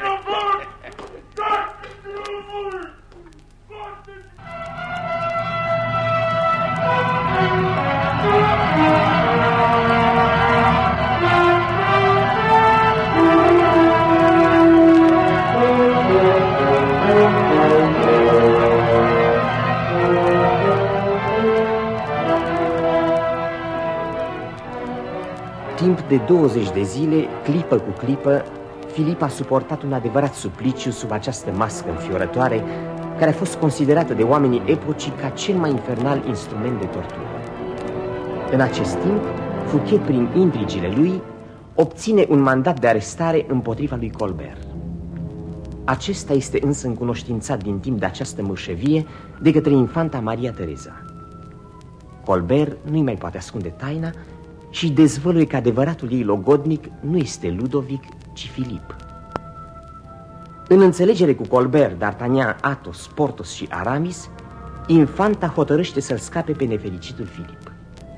Timp de 20 de zile, clipă cu clipă, Filip a suportat un adevărat supliciu sub această mască înfiorătoare, care a fost considerată de oamenii epocii ca cel mai infernal instrument de tortură. În acest timp, Fouquet, prin intrigile lui, obține un mandat de arestare împotriva lui Colbert. Acesta este însă încunoștințat din timp de această mâșăvie de către infanta Maria Tereza. Colbert nu-i mai poate ascunde taina și dezvăluie că adevăratul ei logodnic nu este Ludovic, ci Filip. În înțelegere cu Colbert, D'Artagnan, Athos, Porthos și Aramis, infanta hotărăște să-l scape pe nefericitul Filip.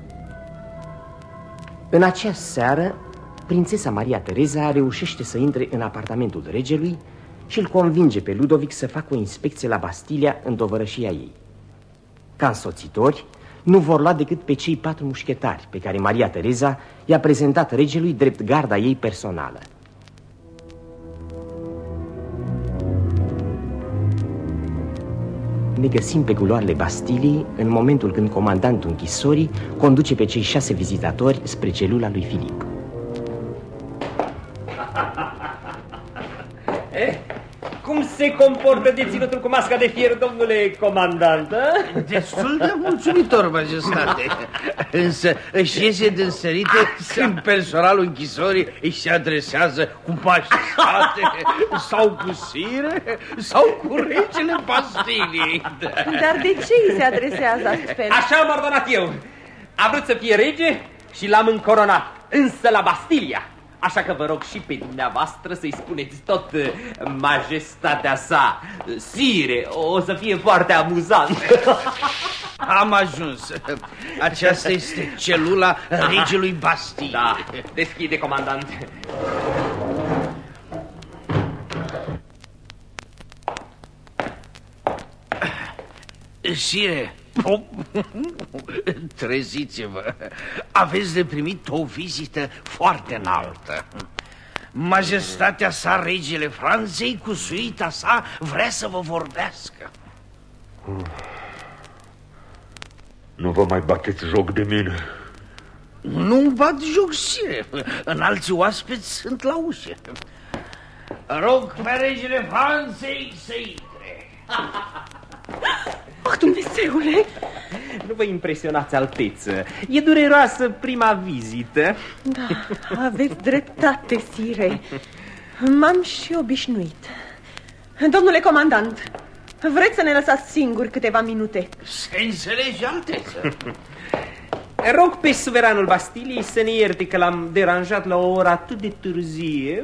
În acea seară, prințesa Maria Tereza reușește să intre în apartamentul regelui și îl convinge pe Ludovic să facă o inspecție la Bastilia în tovărășia ei. Ca însoțitori, nu vor lua decât pe cei 4 mușchetari pe care Maria Tereza i-a prezentat regelui drept garda ei personală. Ne găsim pe culoarele Bastiliei în momentul când comandantul închisorii conduce pe cei 6 vizitatori spre celula lui Filip. Cum se comportă deținutul cu masca de fier, domnule comandant? Destul de mulțumitor, majestate. Însă își iese din sărite când personalul închisorii îi se adresează cu majestate sau cu sire sau cu regele Bastiliei. Dar de ce îi se adresează astfel? Așa am ordonat eu. A vrut să fie rege și l-am încoronat, însă la Bastilia. Așa că vă rog și pe dumneavoastră să-i spuneți tot majestatea sa. Sire, o să fie foarte amuzant. Am ajuns. Aceasta este celula regelui Bastiliei. Da, deschide, comandant. Sire, treziți-vă. Aveți de primit o vizită foarte înaltă. Majestatea sa, regele Franței, cu suita sa, vrea să vă vorbească. Nu vă mai bateți joc de mine. Nu-mi bat joc, sire. Înalții oaspeți sunt la ușă. Rog pe regele Franței să intre. Oh, Dumnezeule! Nu vă impresionați, alteță. E dureroasă prima vizită. Da, aveți dreptate, sire. M-am și obișnuit. Domnule comandant, vreți să ne lăsați singuri câteva minute? Se înțelege, alteță. Rog pe suveranul Bastiliei să ne ierte că l-am deranjat la o oră atât de târzie.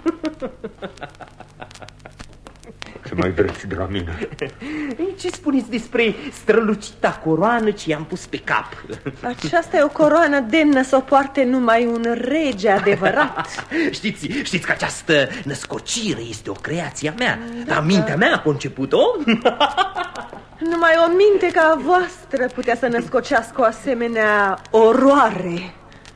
Ce mai vreți de la mine? Ce spuneți despre strălucita coroană ce i-am pus pe cap? Aceasta e o coroană demnă să o poarte numai un rege adevărat. Știți că această născocire este o creație a mea, dar mintea mea a conceput-o. Numai o minte ca a voastră putea să născocească o asemenea oroare.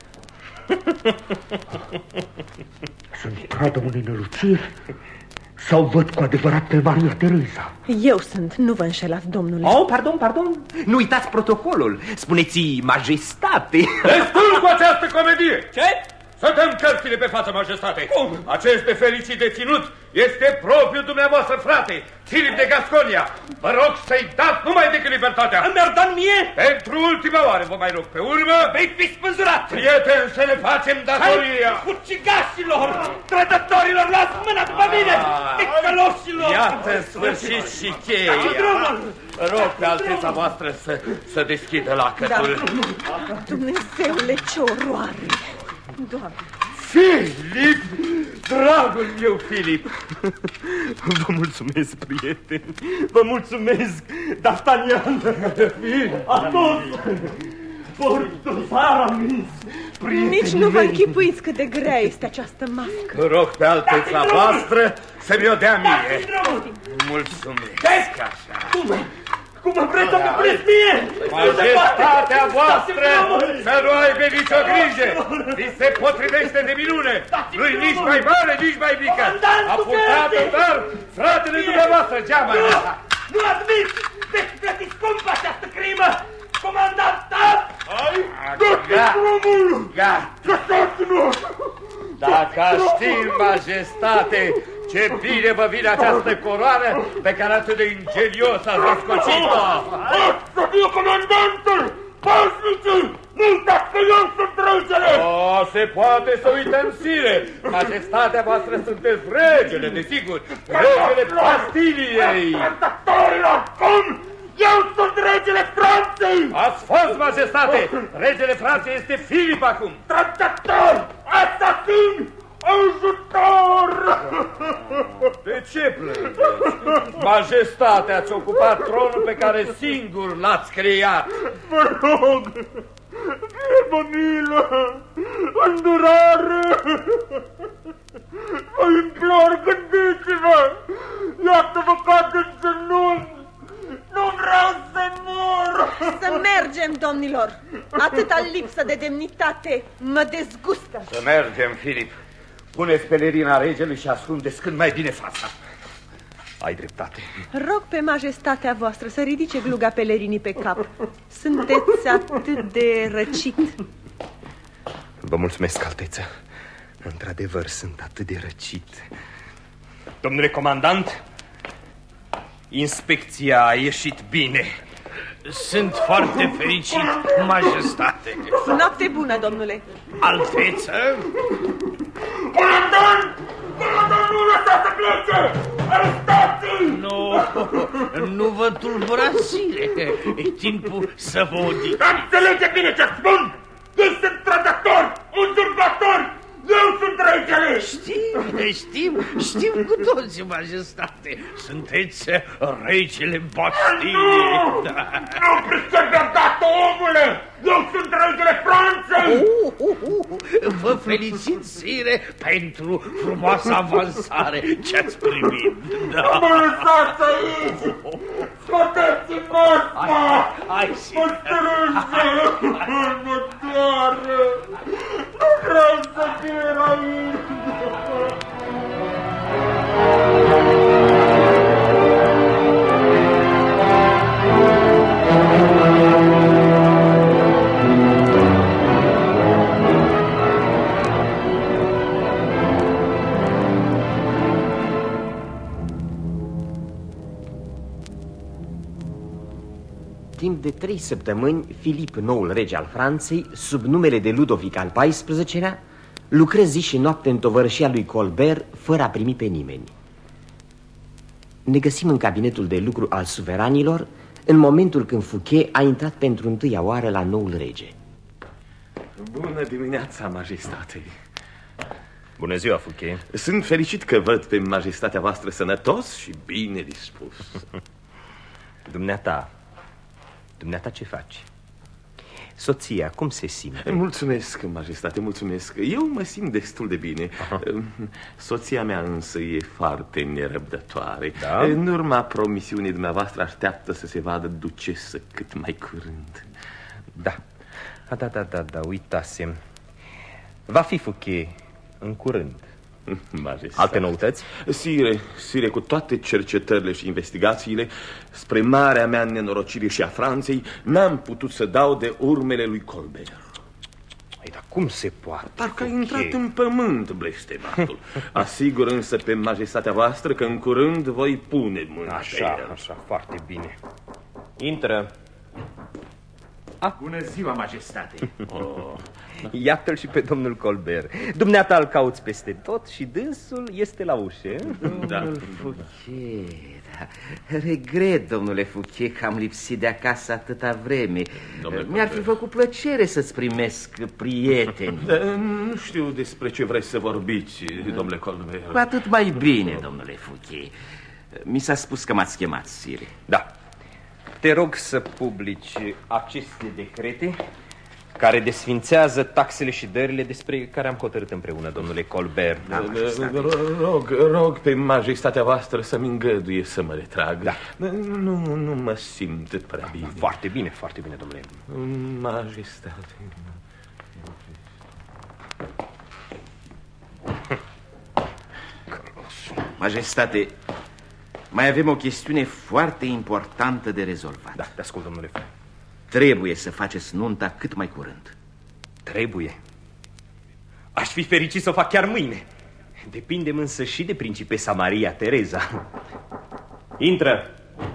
Sunt pradă unei năluciri? Sau văd cu adevărat pe Maria Tereza? Eu sunt, nu vă înșelați, domnule. Oh, pardon. Nu uitați protocolul. Spuneți majestate. Destul cu această comedie! Ce? Să dăm cărțile pe față, majestate. Acest nefericit deținut este propriul dumneavoastră, frate, Filip de Gasconia. Vă rog să-i dați numai decât libertatea. Mi-ar dat mie? Pentru ultima oară vă mai rog. Pe urmă, vei fi spânzurat. Prieteni, să ne facem datoria. Ucigașilor, trădătorilor, luați mâna după mine, ticăloșilor. Iată, în sfârșit și cheia. Rog pe alteța voastră să deschidă lacătul. Da. Dumnezeule, ce oroare. Doamne. Filip, dragul meu Filip. Vă mulțumesc, prieteni. Vă mulțumesc, D'Artagnan, Athos, Porthos, Aramis. Nici nu vă închipuiți cât de grea este această mască. Rog pe alteța voastră să mi-o dea mie. Mulțumesc. Așa. Cum vreți să mi puneți mie? Majestatea voastră să nu aibă nicio grijă. Vi se potrivește de minune. Nu-i nici mai mare, nici mai mică. A purtat dar fratele dumneavoastră geama. Nu admiți! Veți plăti scump această crimă! Comandant, da! Hai! Dați-mi drumul! Lăsați-mă! Dacă știi, majestate, ce bine vă vine această coroană pe care atât de ingenios ați răscocit-o! Să fie comandantul! Pasnicii! Nu uitați că eu sunt regele! O, se poate să uităm, sire! Majestatea voastră sunteți regele, desigur! Regele Bastiliei! Trădătorilor, cum? Eu sunt regele Franței! Ați fost, majestate! Regele Franței este Filip acum! Trădător! Asasin! Ajutor! De ce plângeți? Majestatea ați ocupat tronul pe care singur l-ați creat. Vă rog, fie milă, îndurare! Vă implor, gândiți-vă! Iată-vă cad în genunchi! Nu vreau să mor! Să mergem, domnilor! Atâta lipsă de demnitate mă dezgustă. Să mergem, Filip. Puneți pelerina regelui și ascundeți cât mai bine fața. Ai dreptate. Rog pe majestatea voastră să ridice gluga pelerinii pe cap. Sunteți atât de răcit. Vă mulțumesc, alteță. Într-adevăr, sunt atât de răcit. Domnule comandant, inspecția a ieșit bine. Sunt foarte fericit, majestate. Noapte bună, domnule. Alteță? Comandant! Comandant, nu lăsați să plece! Arestați-i! Nu vă tulburați, sire. E timpul să vă odică. Înțelege bine ce spun! Ei sunt trădători, uzurpatori! Eu sunt regele! Știm cu toții, majestate. Sunteți regele Bastiei. Nu pricep de-o omule! Eu sunt regele Franței! Vă felicit, sire, pentru frumoasa avansare ce-ați primit. Da. Mă lăsați aici! Scoateți-mi mosca! Hai, sire! Mă strânge! Mă doare! Nu vreau să fie aici! Timp de 3 săptămâni, Filip, noul rege al Franței, sub numele de Ludovic al XIV-lea, lucră zi și noapte în tovărășia lui Colbert, fără a primi pe nimeni. Ne găsim în cabinetul de lucru al suveranilor, în momentul când Fouquet a intrat pentru întâia oară la noul rege. Bună dimineața, majestate! Bună ziua, Fouquet! Sunt fericit că văd pe majestatea voastră sănătos și bine dispus. Dumneata ce faci? Soția, cum se simte? Mulțumesc, majestate, mulțumesc. Eu mă simt destul de bine. Soția mea însă e foarte nerăbdătoare. Da? În urma promisiunii dumneavoastră așteaptă să se vadă ducesă cât mai curând. Da, uitasem. Va fi, Fouquet, în curând. Majestate. Alte noutăți? Sire, cu toate cercetările și investigațiile, spre marea mea nenorocire și a Franței, n-am putut să dau de urmele lui Colbert. Dar cum se poate? Parcă a intrat în pământ blestematul. Asigur însă pe majestatea voastră că în curând voi pune mâna pe el. Așa, foarte bine. Intră. Bună ziua, majestate. Iată-l și pe domnul Colbert. Dumneata îl cauți peste tot și dânsul este la ușă. Domnul Fouquet, da. Regret, domnule Fouquet, că am lipsit de acasă atâta vreme. Mi-ar fi făcut plăcere să-ți primesc prieteni. Nu știu despre ce vreți să vorbiți, domnule Colbert. Cu atât mai bine, domnule Fouquet. Mi s-a spus că m-ați chemat, sire. Da. Te rog să publici aceste decrete care desfințează taxele și dările despre care am hotărât împreună, domnule Colbert. Rog pe majestatea voastră să-mi îngăduie să mă retrag. Da. Nu mă simt prea bine. Foarte bine, domnule. Majestate. Majestate, mai avem o chestiune foarte importantă de rezolvat. Da, te ascult, domnule. Trebuie să faceți nunta cât mai curând. Trebuie. Aș fi fericit să o fac chiar mâine. Depindem însă și de principesa Maria Tereza. Intră.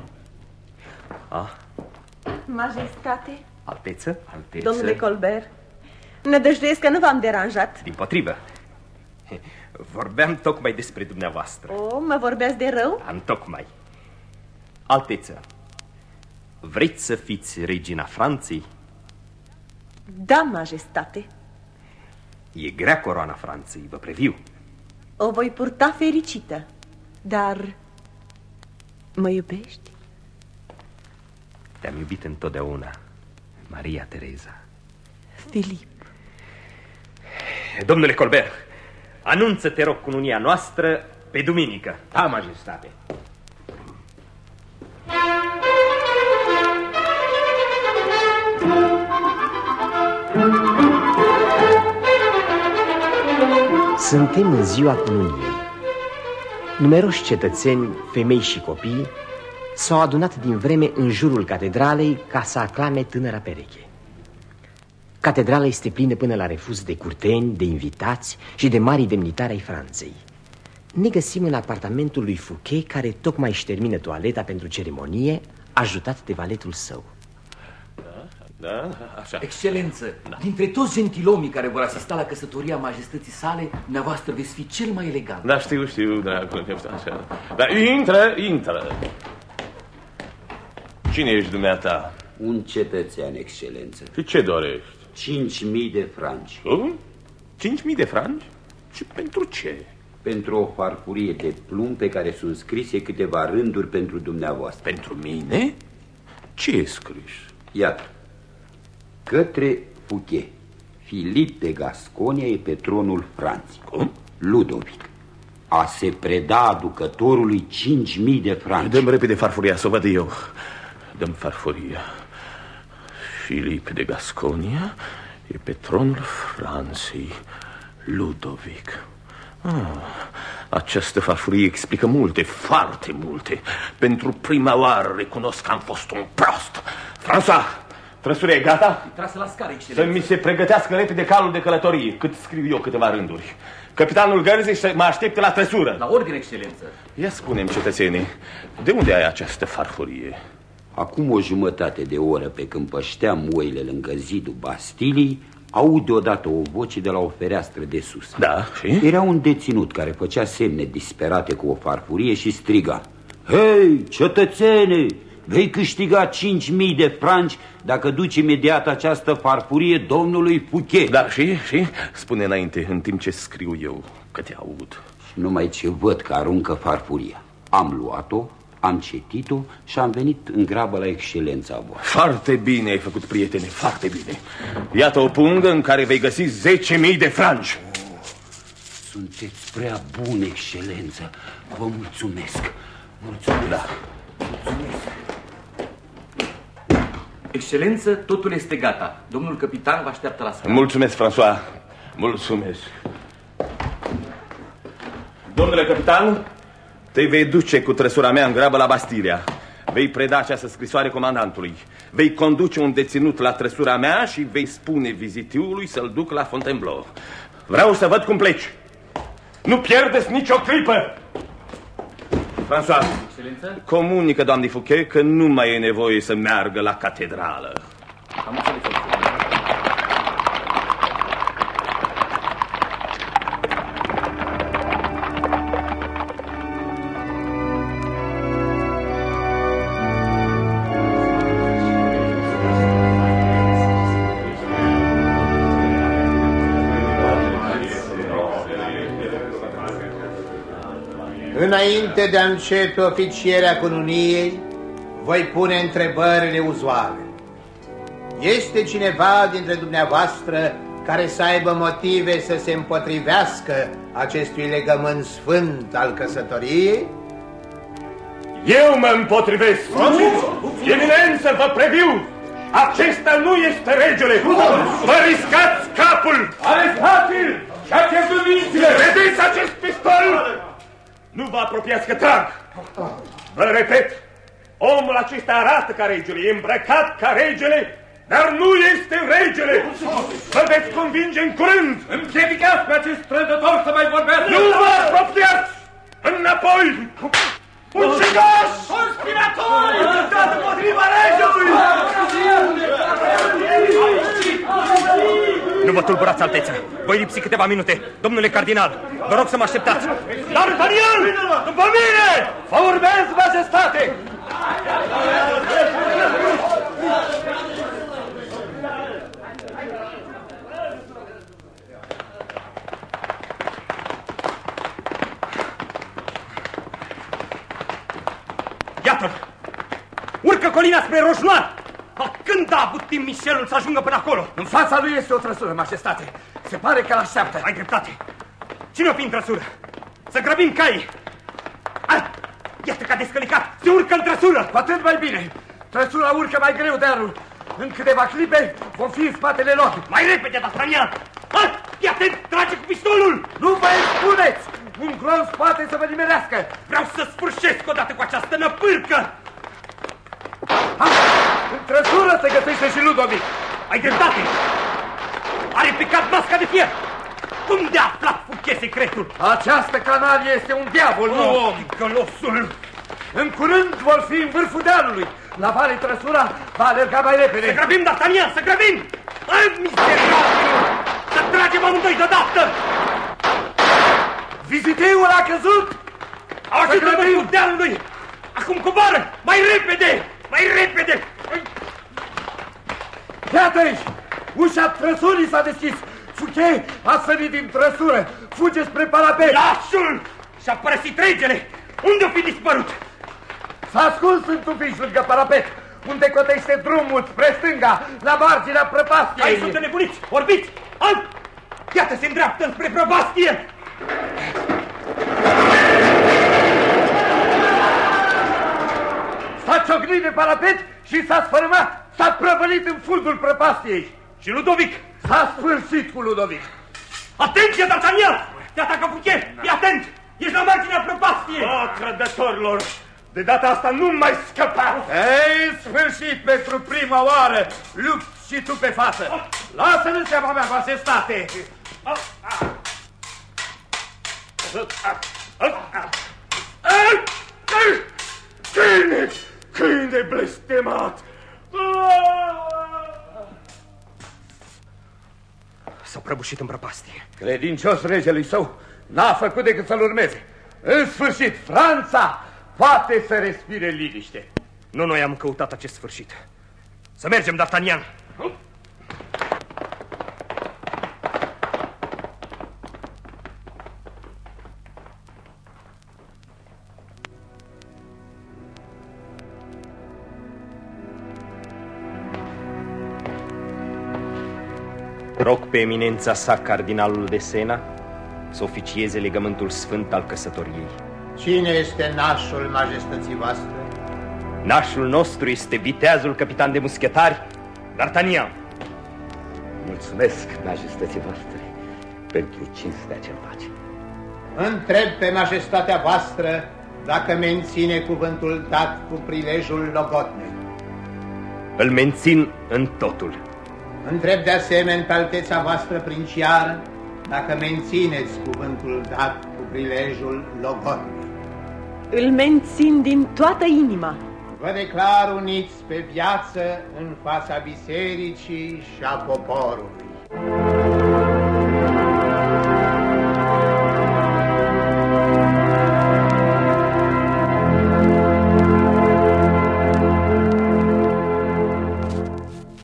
Majestate. Alteță? Domnule Colbert, nădăjduiesc că nu v-am deranjat. Dimpotrivă. Vorbeam tocmai despre dumneavoastră. Mă vorbeați de rău? Întocmai. Alteță, vreți să fiți regina Franței? Da, majestate. E grea coroana Franței, vă previu. O voi purta fericită, dar mă iubești? Te-am iubit întotdeauna, Maria Tereza. Filip. Domnule Colbert, anunță, te rog, cununia noastră pe duminică. Da, majestate. Suntem în ziua cununiei. Numeroși cetățeni, femei și copii s-au adunat din vreme în jurul catedralei ca să aclame tânăra pereche. Catedrala este plină până la refuz de curteni, de invitați și de mari demnitari ai Franței. Ne găsim în apartamentul lui Fouquet, care tocmai își termină toaleta pentru ceremonie, ajutat de valetul său. Da, așa. Excelență, dintre toți gentilomii care vor asista la căsătoria majestății sale, dumneavoastră veți fi cel mai elegant. Da, știu, dragul, așa. Dar intră. Cine ești dumneata? Un cetățean, excelență. Și ce dorești? 5.000 de franci. 5.000 de franci? Și pentru ce? Pentru o farfurie de plumb pe care sunt scrise câteva rânduri pentru dumneavoastră. Pentru mine? Ce e scris? Iată. Către Fouquet. Filip de Gasconia e pe tronul Franței. Cum? Ludovic. A se preda aducătorului 5.000 de franci. Dăm repede farfuria, să o văd eu. Dăm farfuria. Filip de Gasconia e pe tronul Franței. Ludovic. Această farfurie explică multe, foarte multe. Pentru prima oară recunosc că am fost un prost. François, trăsura e gata? Trasă la scară, excelență. Să mi se pregătească repede calul de călătorie, cât scriu eu câteva rânduri. Capitanul gărzii mă așteptă la trăsură. La ordine, excelență. Ia spune-mi, cetățenii, de unde ai această farfurie? Acum o jumătate de oră, pe când pășteam oile lângă zidul Bastilii, aud deodată o voce de la o fereastră de sus. Da, și? Era un deținut care făcea semne disperate cu o farfurie și striga: Hei, cetățene, vei câștiga 5.000 de franci dacă duci imediat această farfurie domnului Fouquet. Da, și? Spune înainte, în timp ce scriu eu, că te aud. Și numai ce văd că aruncă farfuria. Am luat-o, am citit-o și am venit în grabă la excelența voastră. Foarte bine ai făcut, prietene, foarte bine. Iată o pungă în care vei găsi 10.000 de franci. Sunteți prea buni, excelență. Vă mulțumesc. Mulțumesc. Da. Mulțumesc. Excelență, totul este gata. Domnul capitan vă așteaptă la scară. Mulțumesc, François. Mulțumesc. Domnule capitan, te vei duce cu trăsura mea în grabă la Bastilia. Vei preda această scrisoare comandantului. Vei conduce un deținut la trăsura mea și vei spune vizitiului să-l duc la Fontainebleau. Vreau să văd cum pleci. Nu pierdeți nicio clipă. François, excelență? Comunică doamnei Fouquet că nu mai e nevoie să meargă la catedrală. Am înțeles, excelență. Înainte de a începe oficierea cununiei, voi pune întrebările uzuale. Este cineva dintre dumneavoastră care să aibă motive să se împotrivească acestui legământ sfânt al căsătoriei? Eu mă împotrivesc! Eminență, vă previu! Acesta nu este regele! Vă riscați capul! Arestați-l! Și-a pierdut mințile! Vedeți acest pistol? Nu vă apropiați că trag! Vă repet, omul acesta arată ca regele, e îmbrăcat ca regele, dar nu este regele! Vă veți convinge în curând! Împiedicați pe acest trădător să mai vorbească! Nu vă apropiați! Înapoi! Ucigași! Conspiratori! Luptați împotriva regelui! Nu vă tulburați, altețea. Voi lipsi câteva minute. Domnule cardinal, vă rog să mă așteptați. D'Artagnan! După mine! Vă urmez, majestate! Iată-l! Urcă colina spre Roșnoar! Când a avut timp Michelul să ajungă până acolo? În fața lui este o trăsură, majestate. Se pare că l-așteaptă. Ai dreptate. Cine o fi în trăsură? Să grăbim caii! Iată că a descălicat! Se urcă în trăsură! Cu atât mai bine! Trăsura urcă mai greu dealul. În câteva clipe vom fi în spatele lor. Mai repede, D'Artagnan! Fii atent! Trage cu pistolul! Nu vă expuneți! Un glonț poate să vă nimerească. Vreau să sfârșesc odată cu această năpârcă! În trăsură se găsește și Ludovic. Ai dreptate! Are pe cap masca de fier! Cum de-a aflat Fouquet secretul? Această canalie este un diavol, nu om! Ticălosul! În curând vor fi în vârful dealului. La vale trăsura va alerga mai repede. Să grăbim, D'Artagnan, să grăbim! Ai, miserabil! Să tragem amândoi deodată! Viziteul a căzut! Au ajuns în vârful dealului! Acum coboară! Mai repede! Mai repede! Iată aici! Ușa trăsurii s-a deschis! Fouquet a sărit din trăsură! Fuge spre parapet! Lasul! Și-a părăsit regele! Unde-o fi dispărut? S-a ascuns în tufiș lângă parapet, unde cotește drumul spre stânga, la marginea prăpastiei. Ai sunt nebuniți! Orbiți! Alt! Iată, se îndreaptă spre prăpastie! S-a ciocnit de parapet și s-a sfărâmat! S-a prăvălit în fundul prăpastiei! Și Ludovic? S-a sfârșit cu Ludovic! Atenție, D'Artagnan! Te atacă Fouquet! Fii atent! Ești la marginea prăpastiei! Trădătorilor! De data asta nu mai scăpa! Ei, sfârșit pentru prima oară! Lupți și tu pe față! Lasă-l în seama mea, majestate! Câine blestemat! S-a prăbușit în prăpastie. Credincios regelui său n-a făcut decât să-l urmeze. În sfârșit, Franța poate să respire liniște. Nu noi am căutat acest sfârșit. Să mergem, D'Artagnan. Rog pe eminența sa, cardinalul de Sena, să oficieze legământul sfânt al căsătoriei. Cine este nașul majestății voastre? Nașul nostru este viteazul capitan de muschetari, D'Artagnan. Mulțumesc, majestății voastre, pentru cinstea ce face. Întreb pe majestatea voastră dacă menține cuvântul dat cu prilejul Logotnei. Îl mențin în totul. Întreb de asemenea pe alteța voastră princiară dacă mențineți cuvântul dat cu prilejul Logotnei. Îl mențin din toată inima. Vă declar uniți pe viață în fața bisericii și a poporului.